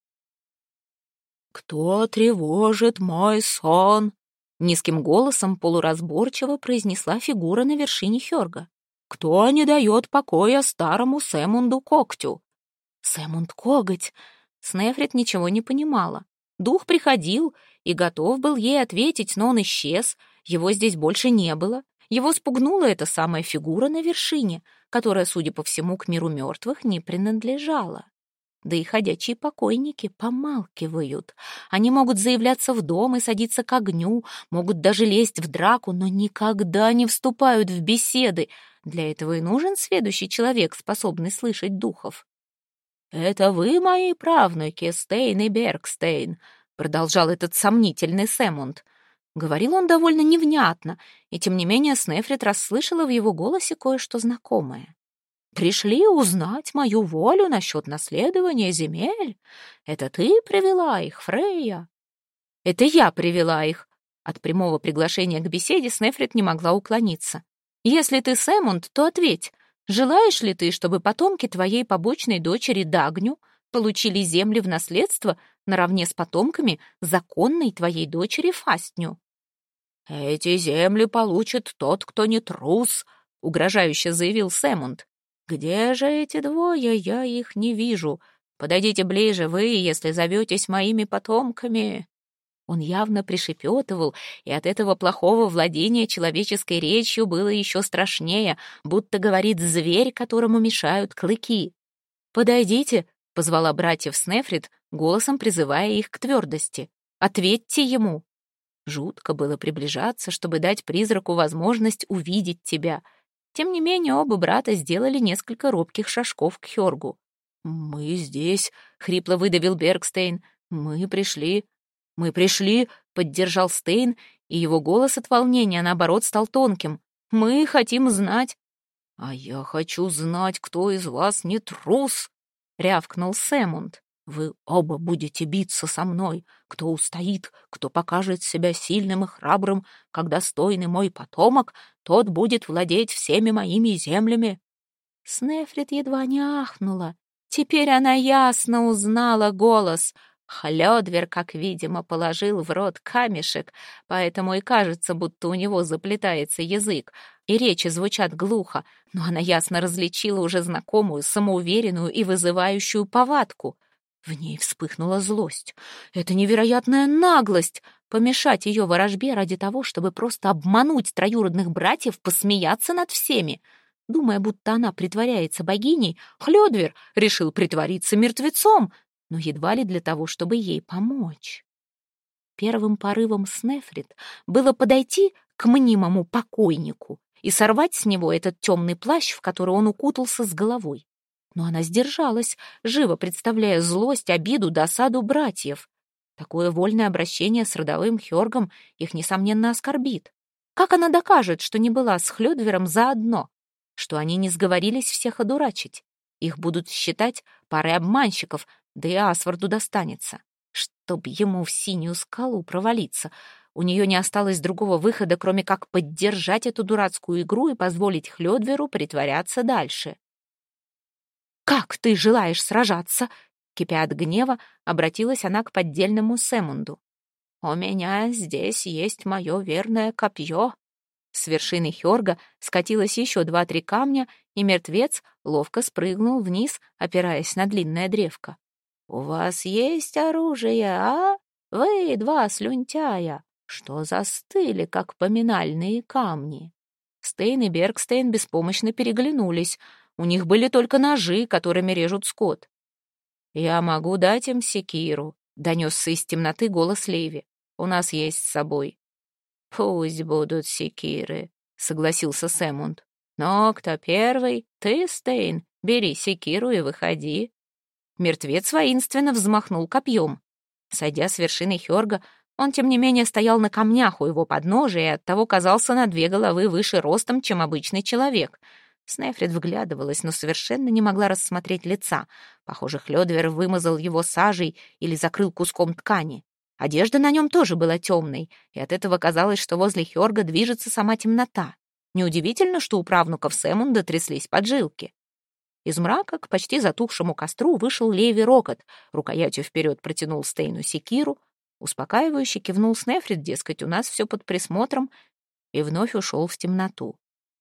[SPEAKER 1] «Кто тревожит мой сон?» Низким голосом полуразборчиво произнесла фигура на вершине Хёрга. «Кто не дает покоя старому Сэмунду Когтю?» «Сэмунд Коготь!» Снефрит ничего не понимала. Дух приходил и готов был ей ответить, но он исчез, его здесь больше не было. Его спугнула эта самая фигура на вершине, которая, судя по всему, к миру мертвых не принадлежала. Да и ходячие покойники помалкивают. Они могут заявляться в дом и садиться к огню, могут даже лезть в драку, но никогда не вступают в беседы. Для этого и нужен сведущий человек, способный слышать духов. «Это вы, мои правнуки, Стейн и Бергстейн», — продолжал этот сомнительный Сэмунд. Говорил он довольно невнятно, и тем не менее Снефрит расслышала в его голосе кое-что знакомое. «Пришли узнать мою волю насчет наследования земель? Это ты привела их, Фрейя?» «Это я привела их». От прямого приглашения к беседе Снефрит не могла уклониться. «Если ты Сэмунд, то ответь, желаешь ли ты, чтобы потомки твоей побочной дочери Дагню получили земли в наследство наравне с потомками законной твоей дочери Фастню?» «Эти земли получит тот, кто не трус», — угрожающе заявил Сэмунд. «Где же эти двое? Я их не вижу. Подойдите ближе вы, если зоветесь моими потомками». Он явно пришепетывал, и от этого плохого владения человеческой речью было еще страшнее, будто говорит зверь, которому мешают клыки. «Подойдите», — позвала братьев Снефрит, голосом призывая их к твердости. «Ответьте ему». Жутко было приближаться, чтобы дать призраку возможность увидеть тебя. Тем не менее, оба брата сделали несколько робких шажков к Хёргу. «Мы здесь», — хрипло выдавил Бергстейн. «Мы пришли». «Мы пришли», — поддержал Стейн, и его голос от волнения, наоборот, стал тонким. «Мы хотим знать». «А я хочу знать, кто из вас не трус», — рявкнул Сэмунд. «Вы оба будете биться со мной. Кто устоит, кто покажет себя сильным и храбрым, как достойный мой потомок, тот будет владеть всеми моими землями». Снефрит едва не ахнула. Теперь она ясно узнала голос. Хлёдвер, как видимо, положил в рот камешек, поэтому и кажется, будто у него заплетается язык, и речи звучат глухо, но она ясно различила уже знакомую, самоуверенную и вызывающую повадку. В ней вспыхнула злость. Это невероятная наглость — помешать ее ворожбе ради того, чтобы просто обмануть троюродных братьев, посмеяться над всеми. Думая, будто она притворяется богиней, Хлёдвер решил притвориться мертвецом, но едва ли для того, чтобы ей помочь. Первым порывом Снефрит было подойти к мнимому покойнику и сорвать с него этот темный плащ, в который он укутался с головой. Но она сдержалась, живо представляя злость, обиду, досаду братьев. Такое вольное обращение с родовым Хёргом их, несомненно, оскорбит. Как она докажет, что не была с Хлёдвером заодно, что они не сговорились всех одурачить? Их будут считать парой обманщиков, да и Асварду достанется. Чтоб ему в синюю скалу провалиться. У нее не осталось другого выхода, кроме как поддержать эту дурацкую игру и позволить Хлёдверу притворяться дальше. «Как ты желаешь сражаться?» Кипя от гнева, обратилась она к поддельному Сэмунду. «У меня здесь есть мое верное копье». С вершины Хёрга скатилось еще 2-3 камня, и мертвец ловко спрыгнул вниз, опираясь на длинное древко. «У вас есть оружие, а? Вы, 2 слюнтяя, что застыли, как поминальные камни?» Стейн и Бергстейн беспомощно переглянулись. У них были только ножи, которыми режут скот. «Я могу дать им секиру», — донесся из темноты голос Леви. «У нас есть с собой». «Пусть будут секиры», — согласился Сэмунд. «Но кто первый? Ты, Стейн. Бери секиру и выходи». Мертвец воинственно взмахнул копьем. Сойдя с вершины Хёрга, он, тем не менее, стоял на камнях у его подножия и оттого казался на 2 головы выше ростом, чем обычный человек. Снефрит вглядывалась, но совершенно не могла рассмотреть лица. Похоже, Хлёдвер вымазал его сажей или закрыл куском ткани. Одежда на нем тоже была темной, и от этого казалось, что возле Хёрга движется сама темнота. Неудивительно, что у правнуков Сэмунда тряслись поджилки. Из мрака к почти затухшему костру вышел Леви Рокот, рукоятью вперед протянул Стейну секиру, успокаивающе кивнул Снефрит, дескать, у нас все под присмотром, и вновь ушел в темноту.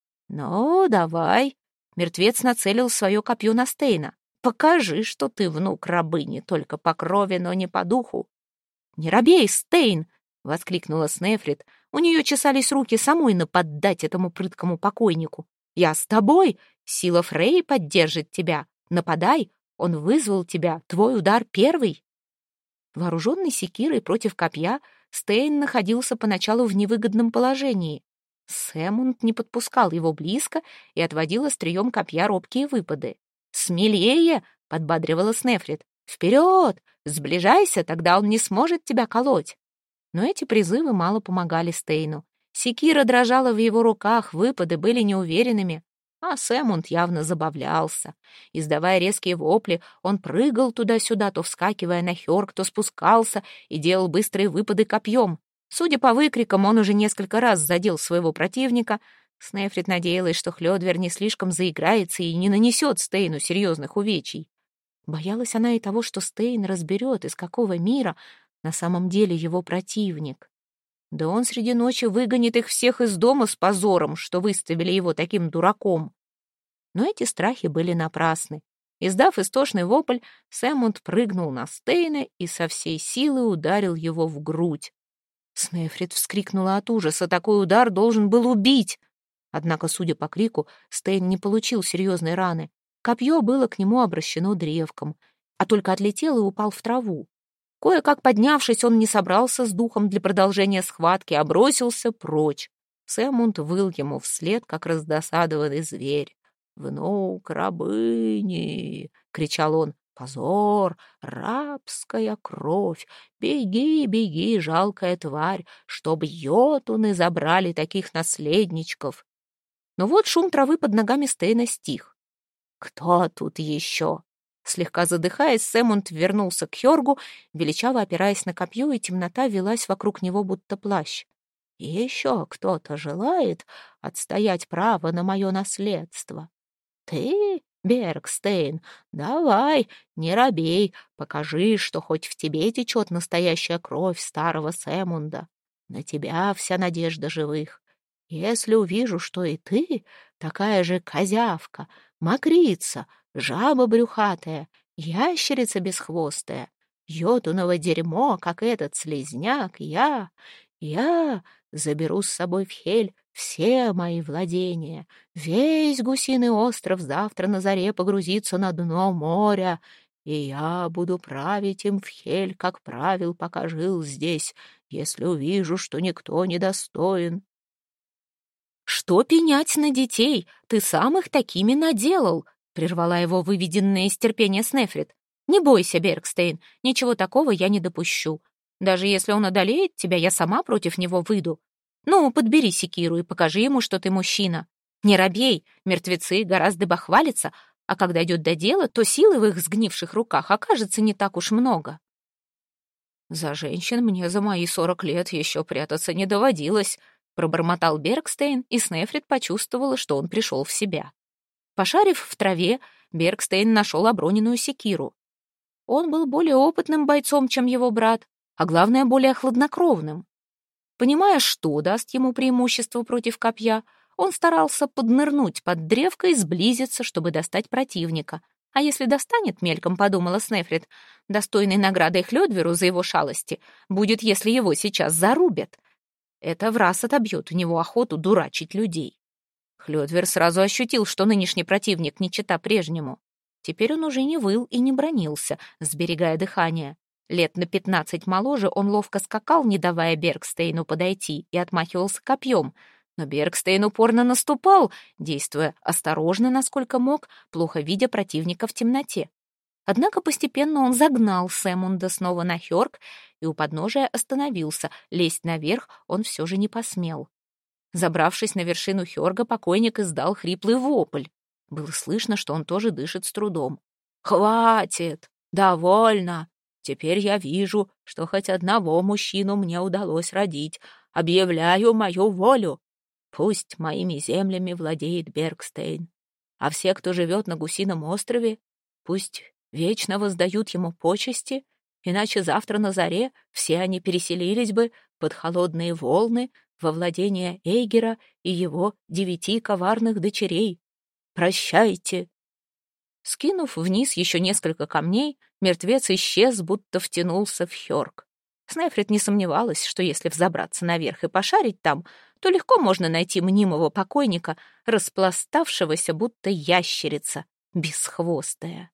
[SPEAKER 1] «Ну, давай!» — мертвец нацелил свое копье на Стейна. «Покажи, что ты внук рабыни, только по крови, но не по духу». «Не робей, Стейн!» — воскликнула Снефрит. У нее чесались руки самой наподдать этому прыткому покойнику. «Я с тобой! Сила Фрей поддержит тебя! Нападай! Он вызвал тебя! Твой удар первый!» Вооруженный секирой против копья, Стейн находился поначалу в невыгодном положении. Сэмунд не подпускал его близко и отводил острием копья робкие выпады. «Смелее!» — подбадривала Снефрит. «Вперед! Сближайся, тогда он не сможет тебя колоть!» Но эти призывы мало помогали Стейну. Секира дрожала в его руках, выпады были неуверенными, а Сэмунд явно забавлялся. Издавая резкие вопли, он прыгал туда-сюда, то вскакивая на Хёрг, то спускался и делал быстрые выпады копьем. Судя по выкрикам, он уже несколько раз задел своего противника. Снефрит надеялась, что Хлёдвер не слишком заиграется и не нанесет Стейну серьезных увечий. Боялась она и того, что Стейн разберет, из какого мира на самом деле его противник. Да он среди ночи выгонит их всех из дома с позором, что выставили его таким дураком. Но эти страхи были напрасны. Издав истошный вопль, Сэмунд прыгнул на Стейна и со всей силы ударил его в грудь. Снефрит вскрикнула от ужаса. Такой удар должен был убить. Однако, судя по крику, Стейн не получил серьезной раны. Копье было к нему обращено древком, а только отлетел и упал в траву. Кое-как поднявшись, он не собрался с духом для продолжения схватки, а бросился прочь. Сэмунд выл ему вслед, как раздосадованный зверь. «Внук рабыни!» — кричал он. «Позор! Рабская кровь! Беги, беги, жалкая тварь, чтоб йотуны забрали таких наследничков!» Но вот шум травы под ногами Стейна стих. «Кто тут еще?» Слегка задыхаясь, Сэмунд вернулся к Хёргу, величаво опираясь на копье, и темнота велась вокруг него, будто плащ. «Еще кто-то желает отстоять право на мое наследство? Ты, Бергстейн, давай, не робей, покажи, что хоть в тебе течет настоящая кровь старого Сэмунда. На тебя вся надежда живых. Если увижу, что и ты такая же козявка, мокрица, жаба брюхатая, ящерица бесхвостая, йотуново дерьмо, как этот слизняк, я заберу с собой в Хель все мои владения. Весь гусиный остров завтра на заре погрузится на дно моря, и я буду править им в Хель, как правил, пока жил здесь, если увижу, что никто не достоин». «Что пенять на детей? Ты сам их такими наделал!» — прервала его выведенное из терпения Снефрит. «Не бойся, Бергстейн, ничего такого я не допущу. Даже если он одолеет тебя, я сама против него выйду. Ну, подбери секиру и покажи ему, что ты мужчина. Не робей, мертвецы гораздо бахвалятся, а когда идет до дела, то силы в их сгнивших руках окажется не так уж много». «За женщин мне за мои 40 лет еще прятаться не доводилось», — пробормотал Бергстейн, и Снефрит почувствовала, что он пришел в себя. Пошарив в траве, Бергстейн нашел оброненную секиру. Он был более опытным бойцом, чем его брат, а главное, более хладнокровным. Понимая, что даст ему преимущество против копья, он старался поднырнуть под древко и сблизиться, чтобы достать противника. А если достанет, мельком подумала Снефрит, достойной наградой Хлёдверу за его шалости будет, если его сейчас зарубят. Это враз отобьет у него охоту дурачить людей. Хлёдвер сразу ощутил, что нынешний противник не чета прежнему. Теперь он уже не выл и не бранился, сберегая дыхание. Лет на 15 моложе он ловко скакал, не давая Бергстейну подойти, и отмахивался копьем. Но Бергстейн упорно наступал, действуя осторожно, насколько мог, плохо видя противника в темноте. Однако постепенно он загнал Сэмунда снова на Хёрг и у подножия остановился. Лезть наверх он все же не посмел. Забравшись на вершину Хёрга, покойник издал хриплый вопль. Было слышно, что он тоже дышит с трудом. «Хватит! Довольно! Теперь я вижу, что хоть одного мужчину мне удалось родить. Объявляю мою волю. Пусть моими землями владеет Бергстейн. А все, кто живет на Гусином острове, пусть вечно воздают ему почести, иначе завтра на заре все они переселились бы под холодные волны во владение Эйгера и его 9 коварных дочерей. Прощайте!» Скинув вниз еще несколько камней, мертвец исчез, будто втянулся в Хёрг. Снефрит не сомневалась, что если взобраться наверх и пошарить там, то легко можно найти мнимого покойника, распластавшегося, будто ящерица, бесхвостая.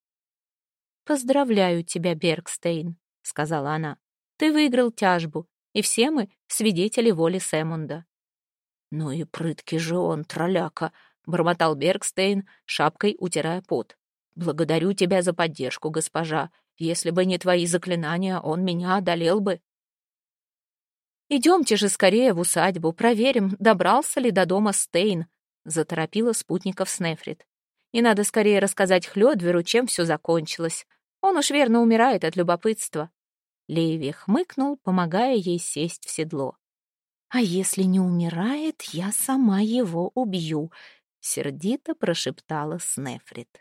[SPEAKER 1] «Поздравляю тебя, Бергстейн», — сказала она. «Ты выиграл тяжбу, и все мы свидетели воли Сэмунда». «Ну и прыткий же он, тролляка», — бормотал Бергстейн, шапкой утирая пот. «Благодарю тебя за поддержку, госпожа. Если бы не твои заклинания, он меня одолел бы». «Идемте же скорее в усадьбу, проверим, добрался ли до дома Стейн», — заторопила спутников Снефрит. «И надо скорее рассказать Хлёдверу, чем все закончилось. Он уж верно умирает от любопытства». Леви хмыкнул, помогая ей сесть в седло. «А если не умирает, я сама его убью», — сердито прошептала Снефрит.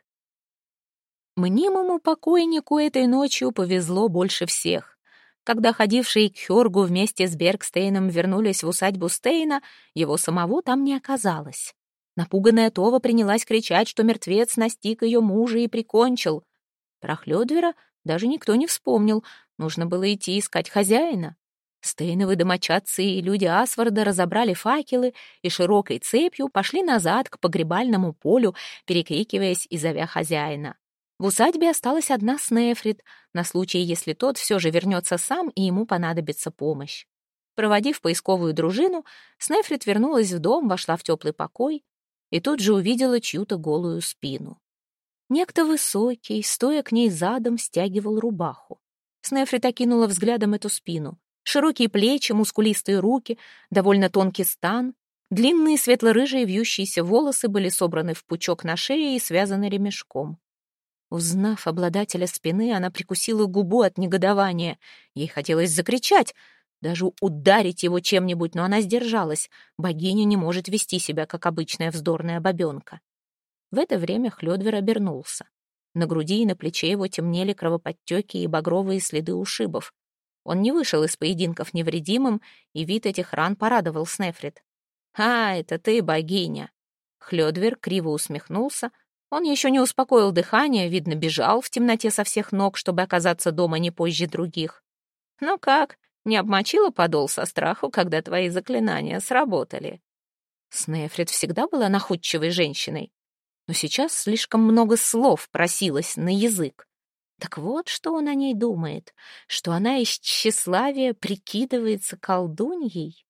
[SPEAKER 1] Мнимому покойнику этой ночью повезло больше всех. Когда ходившие к Хёргу вместе с Бергстейном вернулись в усадьбу Стейна, его самого там не оказалось. Напуганная Това принялась кричать, что мертвец настиг ее мужа и прикончил. Про Хлёдвера даже никто не вспомнил, нужно было идти искать хозяина. Стейновы домочадцы и люди Асварда разобрали факелы и широкой цепью пошли назад к погребальному полю, перекрикиваясь и зовя хозяина. В усадьбе осталась одна Снефрит, на случай, если тот все же вернется сам и ему понадобится помощь. Проводив поисковую дружину, Снефрит вернулась в дом, вошла в теплый покой и тут же увидела чью-то голую спину. Некто высокий, стоя к ней задом, стягивал рубаху. Снефрит окинула взглядом эту спину. Широкие плечи, мускулистые руки, довольно тонкий стан. Длинные светло-рыжие вьющиеся волосы были собраны в пучок на шее и связаны ремешком. Узнав обладателя спины, она прикусила губу от негодования. Ей хотелось закричать, даже ударить его чем-нибудь, но она сдержалась. Богиня не может вести себя, как обычная вздорная бабенка. В это время Хлёдвер обернулся. На груди и на плече его темнели кровоподтеки и багровые следы ушибов. Он не вышел из поединков невредимым, и вид этих ран порадовал Снефрит. «А, это ты, богиня!» Хлёдвер криво усмехнулся. Он еще не успокоил дыхание, видно, бежал в темноте со всех ног, чтобы оказаться дома не позже других. «Ну как, не обмочила подол со страху, когда твои заклинания сработали?» Снефрит всегда была находчивой женщиной, но сейчас слишком много слов просилось на язык. Так вот, что он о ней думает, что она из тщеславия прикидывается колдуньей.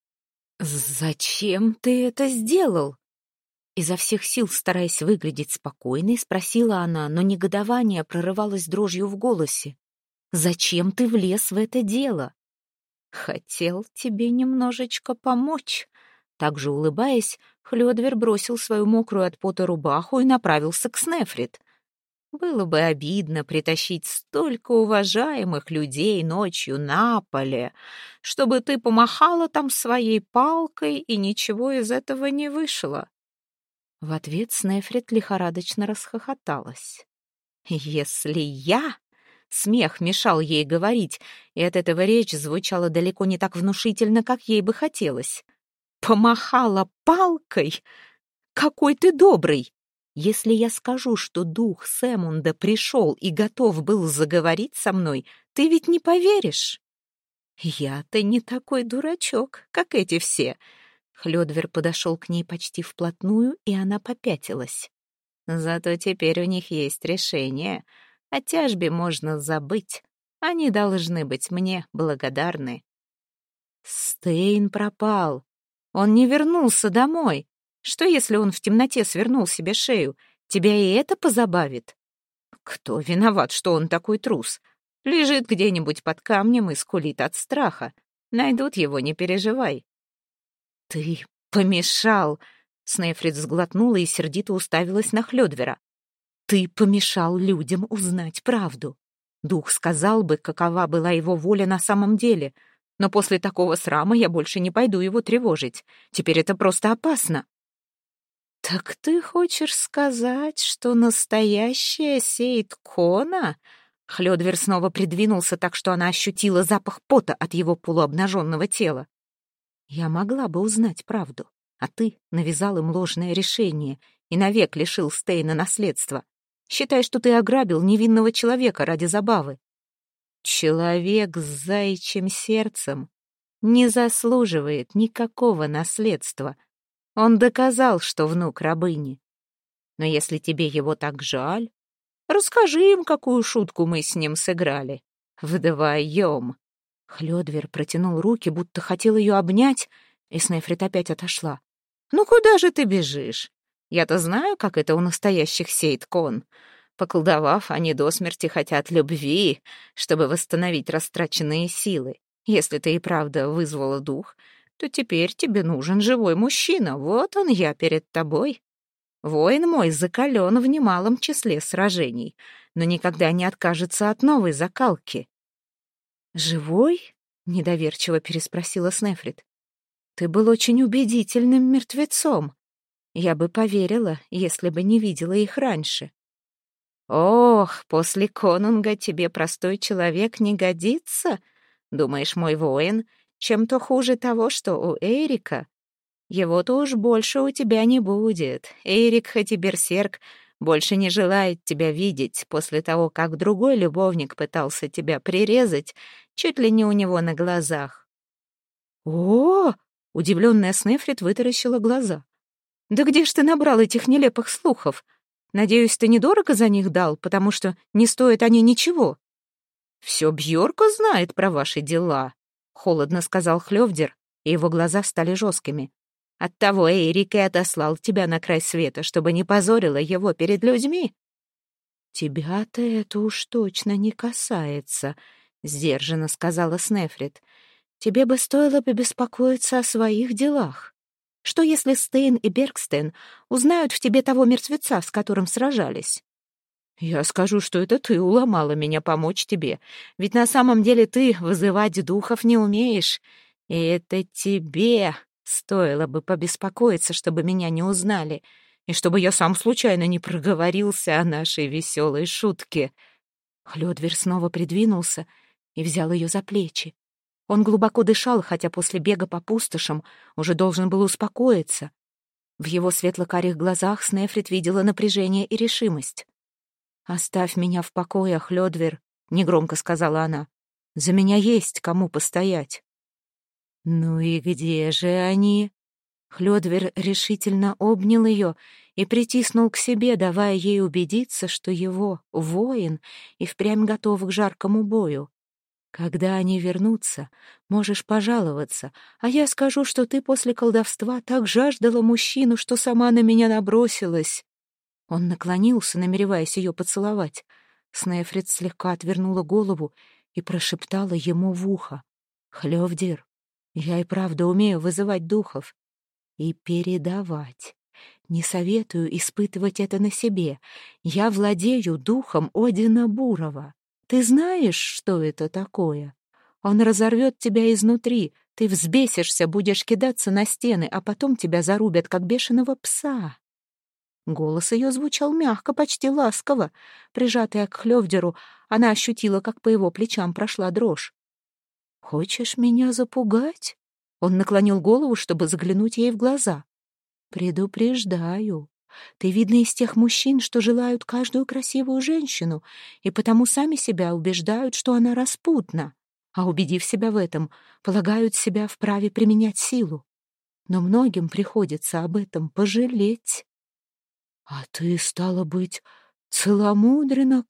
[SPEAKER 1] «Зачем ты это сделал?» Изо всех сил, стараясь выглядеть спокойной, спросила она, но негодование прорывалось дрожью в голосе. «Зачем ты влез в это дело?» «Хотел тебе немножечко помочь». Также улыбаясь, Хлёдвер бросил свою мокрую от пота рубаху и направился к Снефрит. Было бы обидно притащить столько уважаемых людей ночью на поле, чтобы ты помахала там своей палкой, и ничего из этого не вышло. В ответ Снефрит лихорадочно расхохоталась. «Если я...» Смех мешал ей говорить, и от этого речь звучала далеко не так внушительно, как ей бы хотелось. «Помахала палкой? Какой ты добрый! Если я скажу, что дух Сэмунда пришел и готов был заговорить со мной, ты ведь не поверишь?» «Я-то не такой дурачок, как эти все». Хлёдвер подошел к ней почти вплотную, и она попятилась. «Зато теперь у них есть решение. О тяжбе можно забыть. Они должны быть мне благодарны». Стейн пропал. Он не вернулся домой. Что, если он в темноте свернул себе шею? Тебя и это позабавит? Кто виноват, что он такой трус? Лежит где-нибудь под камнем и скулит от страха. Найдут его, не переживай. Ты помешал. Снефрит сглотнула и сердито уставилась на Хлёдвера. Ты помешал людям узнать правду. Дух сказал бы, какова была его воля на самом деле. Но после такого срама я больше не пойду его тревожить. Теперь это просто опасно. «Так ты хочешь сказать, что настоящая Сейд-Кона?» Хлёдвер снова придвинулся так, что она ощутила запах пота от его полуобнаженного тела. «Я могла бы узнать правду, а ты навязал им ложное решение и навек лишил Стейна наследства. Считай, что ты ограбил невинного человека ради забавы. Человек с заячьим сердцем не заслуживает никакого наследства. Он доказал, что внук рабыни. Но если тебе его так жаль, расскажи им, какую шутку мы с ним сыграли. Вдвоем». Хлёдвер протянул руки, будто хотел ее обнять, и Снефрит опять отошла. «Ну куда же ты бежишь? Я-то знаю, как это у настоящих Сейд-Кон. Поколдовав, они до смерти хотят любви, чтобы восстановить растраченные силы. Если ты и правда вызвала дух, то теперь тебе нужен живой мужчина. Вот он я перед тобой. Воин мой закален в немалом числе сражений, но никогда не откажется от новой закалки». «Живой?» — недоверчиво переспросила Снефрит. «Ты был очень убедительным мертвецом. Я бы поверила, если бы не видела их раньше». «Ох, после конунга тебе простой человек не годится? Думаешь, мой воин чем-то хуже того, что у Эрика? Его-то уж больше у тебя не будет. Эрик, хоть и берсерк, больше не желает тебя видеть после того, как другой любовник пытался тебя прирезать чуть ли не у него на глазах». «О!» — удивленная Снефрит вытаращила глаза. «Да где ж ты набрал этих нелепых слухов? Надеюсь, ты недорого за них дал, потому что не стоят они ничего». «Все Бьорка знает про ваши дела», — холодно сказал Хлёвдир, и его глаза стали жесткими. «Оттого Эйрик и отослал тебя на край света, чтобы не позорила его перед людьми». «Тебя-то это уж точно не касается», — сдержанно сказала Снефрит. «Тебе бы стоило побеспокоиться о своих делах. Что, если Стейн и Бергстен узнают в тебе того мертвеца, с которым сражались?» «Я скажу, что это ты уломала меня помочь тебе. Ведь на самом деле ты вызывать духов не умеешь. И это тебе стоило бы побеспокоиться, чтобы меня не узнали, и чтобы я сам случайно не проговорился о нашей веселой шутке». Хлёдвир снова придвинулся и взял ее за плечи. Он глубоко дышал, хотя после бега по пустошам уже должен был успокоиться. В его светло-карих глазах Снефрит видела напряжение и решимость. «Оставь меня в покое, Хлёдвир», — негромко сказала она. «За меня есть кому постоять». «Ну и где же они?» Хлёдвир решительно обнял ее и притиснул к себе, давая ей убедиться, что его воин и впрямь готов к жаркому бою. «Когда они вернутся, можешь пожаловаться, а я скажу, что ты после колдовства так жаждала мужчину, что сама на меня набросилась». Он наклонился, намереваясь ее поцеловать. Снефрит слегка отвернула голову и прошептала ему в ухо: «Хлёвдир, я и правда умею вызывать духов и передавать. Не советую испытывать это на себе. Я владею духом Одина Бурова. Ты знаешь, что это такое? Он разорвет тебя изнутри, ты взбесишься, будешь кидаться на стены, а потом тебя зарубят, как бешеного пса». Голос ее звучал мягко, почти ласково. Прижатая к Хлёвдеру, она ощутила, как по его плечам прошла дрожь. «Хочешь меня запугать?» Он наклонил голову, чтобы заглянуть ей в глаза. «Предупреждаю. Ты, видно, из тех мужчин, что желают каждую красивую женщину, и потому сами себя убеждают, что она распутна, а, убедив себя в этом, полагают себя вправе применять силу. Но многим приходится об этом пожалеть». «А ты, стало быть, целомудрена,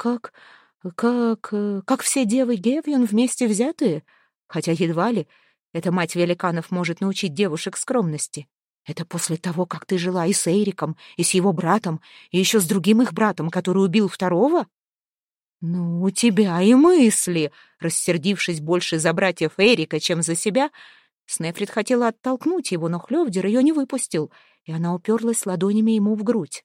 [SPEAKER 1] как все девы Гевьон вместе взятые? Хотя едва ли эта мать великанов может научить девушек скромности. Это после того, как ты жила и с Эйриком, и с его братом, и еще с другим их братом, который убил второго?» «Ну, у тебя и мысли!» Рассердившись больше за братьев Эрика, чем за себя, Снефрит хотела оттолкнуть его, но Хлёвдир ее не выпустил, и она уперлась ладонями ему в грудь.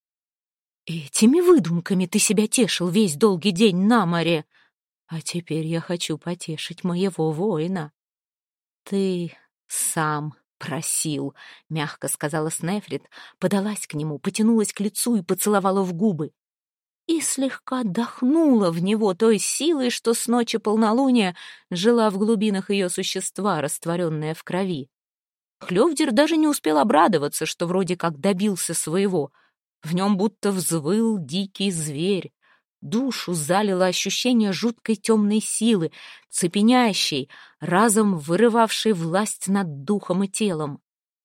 [SPEAKER 1] «Этими выдумками ты себя тешил весь долгий день на море, а теперь я хочу потешить моего воина». «Ты сам просил», — мягко сказала Снефрит, подалась к нему, потянулась к лицу и поцеловала в губы. И слегка отдохнула в него той силой, что с ночи полнолуния жила в глубинах ее существа, растворенная в крови. Хлёвдир даже не успел обрадоваться, что вроде как добился своего. В нем будто взвыл дикий зверь. Душу залило ощущение жуткой темной силы, цепенящей, разом вырывавшей власть над духом и телом.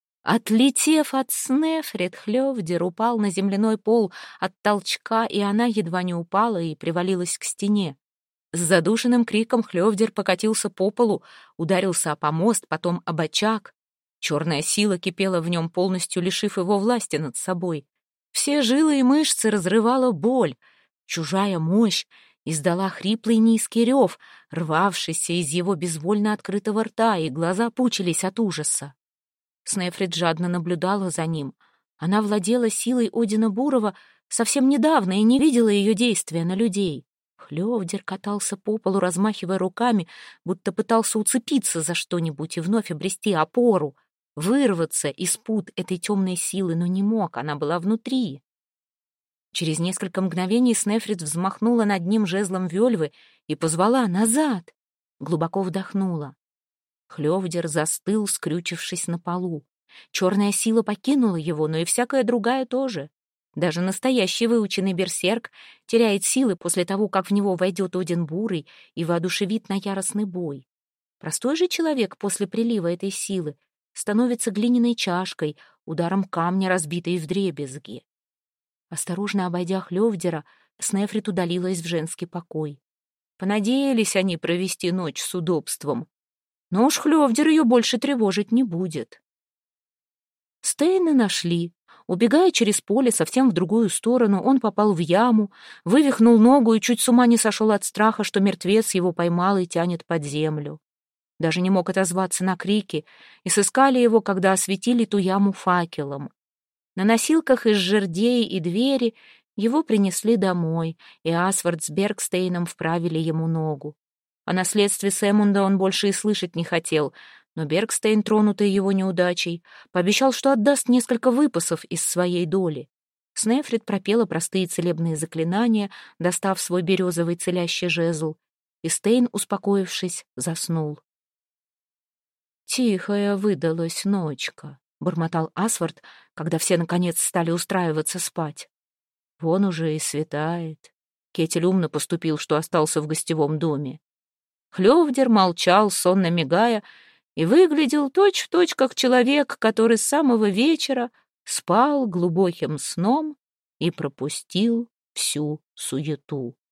[SPEAKER 1] Отлетев от Снефрит, Хлёвдир упал на земляной пол от толчка, и она едва не упала и привалилась к стене. С задушенным криком Хлёвдир покатился по полу, ударился о помост, потом об очаг. Черная сила кипела в нем, полностью лишив его власти над собой. Все жилы и мышцы разрывала боль. Чужая мощь издала хриплый низкий рев, рвавшийся из его безвольно открытого рта, и глаза пучились от ужаса. Снефрит жадно наблюдала за ним. Она владела силой Одина Бурова совсем недавно и не видела ее действия на людей. Хлёвдир катался по полу, размахивая руками, будто пытался уцепиться за что-нибудь и вновь обрести опору, вырваться из пут этой темной силы, но не мог, она была внутри. Через несколько мгновений Снефрит взмахнула над ним жезлом вельвы и позвала назад. Глубоко вдохнула. Хлёвдир застыл, скрючившись на полу. Черная сила покинула его, но и всякая другая тоже. Даже настоящий выученный берсерк теряет силы после того, как в него войдет Один Бурый и воодушевит на яростный бой. Простой же человек после прилива этой силы становится глиняной чашкой, ударом камня, разбитой вдребезги. Осторожно обойдя Хлёвдера, Снефрит удалилась в женский покой. Понадеялись они провести ночь с удобством. Но уж Хлёвдер ее больше тревожить не будет. Стейна нашли. Убегая через поле совсем в другую сторону, он попал в яму, вывихнул ногу и чуть с ума не сошел от страха, что мертвец его поймал и тянет под землю. Даже не мог отозваться на крики, и сыскали его, когда осветили ту яму факелом. На носилках из жердей и двери его принесли домой, и Асвард с Бергстейном вправили ему ногу. О наследстве Сэмунда он больше и слышать не хотел, но Бергстейн, тронутый его неудачей, пообещал, что отдаст несколько выпасов из своей доли. Снефрит пропела простые целебные заклинания, достав свой березовый целящий жезл, и Стейн, успокоившись, заснул. «Тихая выдалась ночка», — бормотал Асвард, когда все, наконец, стали устраиваться спать. «Вон уже и светает. Кетель умно поступил, что остался в гостевом доме». Хлёвдер молчал, сонно мигая, и выглядел точь-в-точь, как человек, который с самого вечера спал глубоким сном и пропустил всю суету.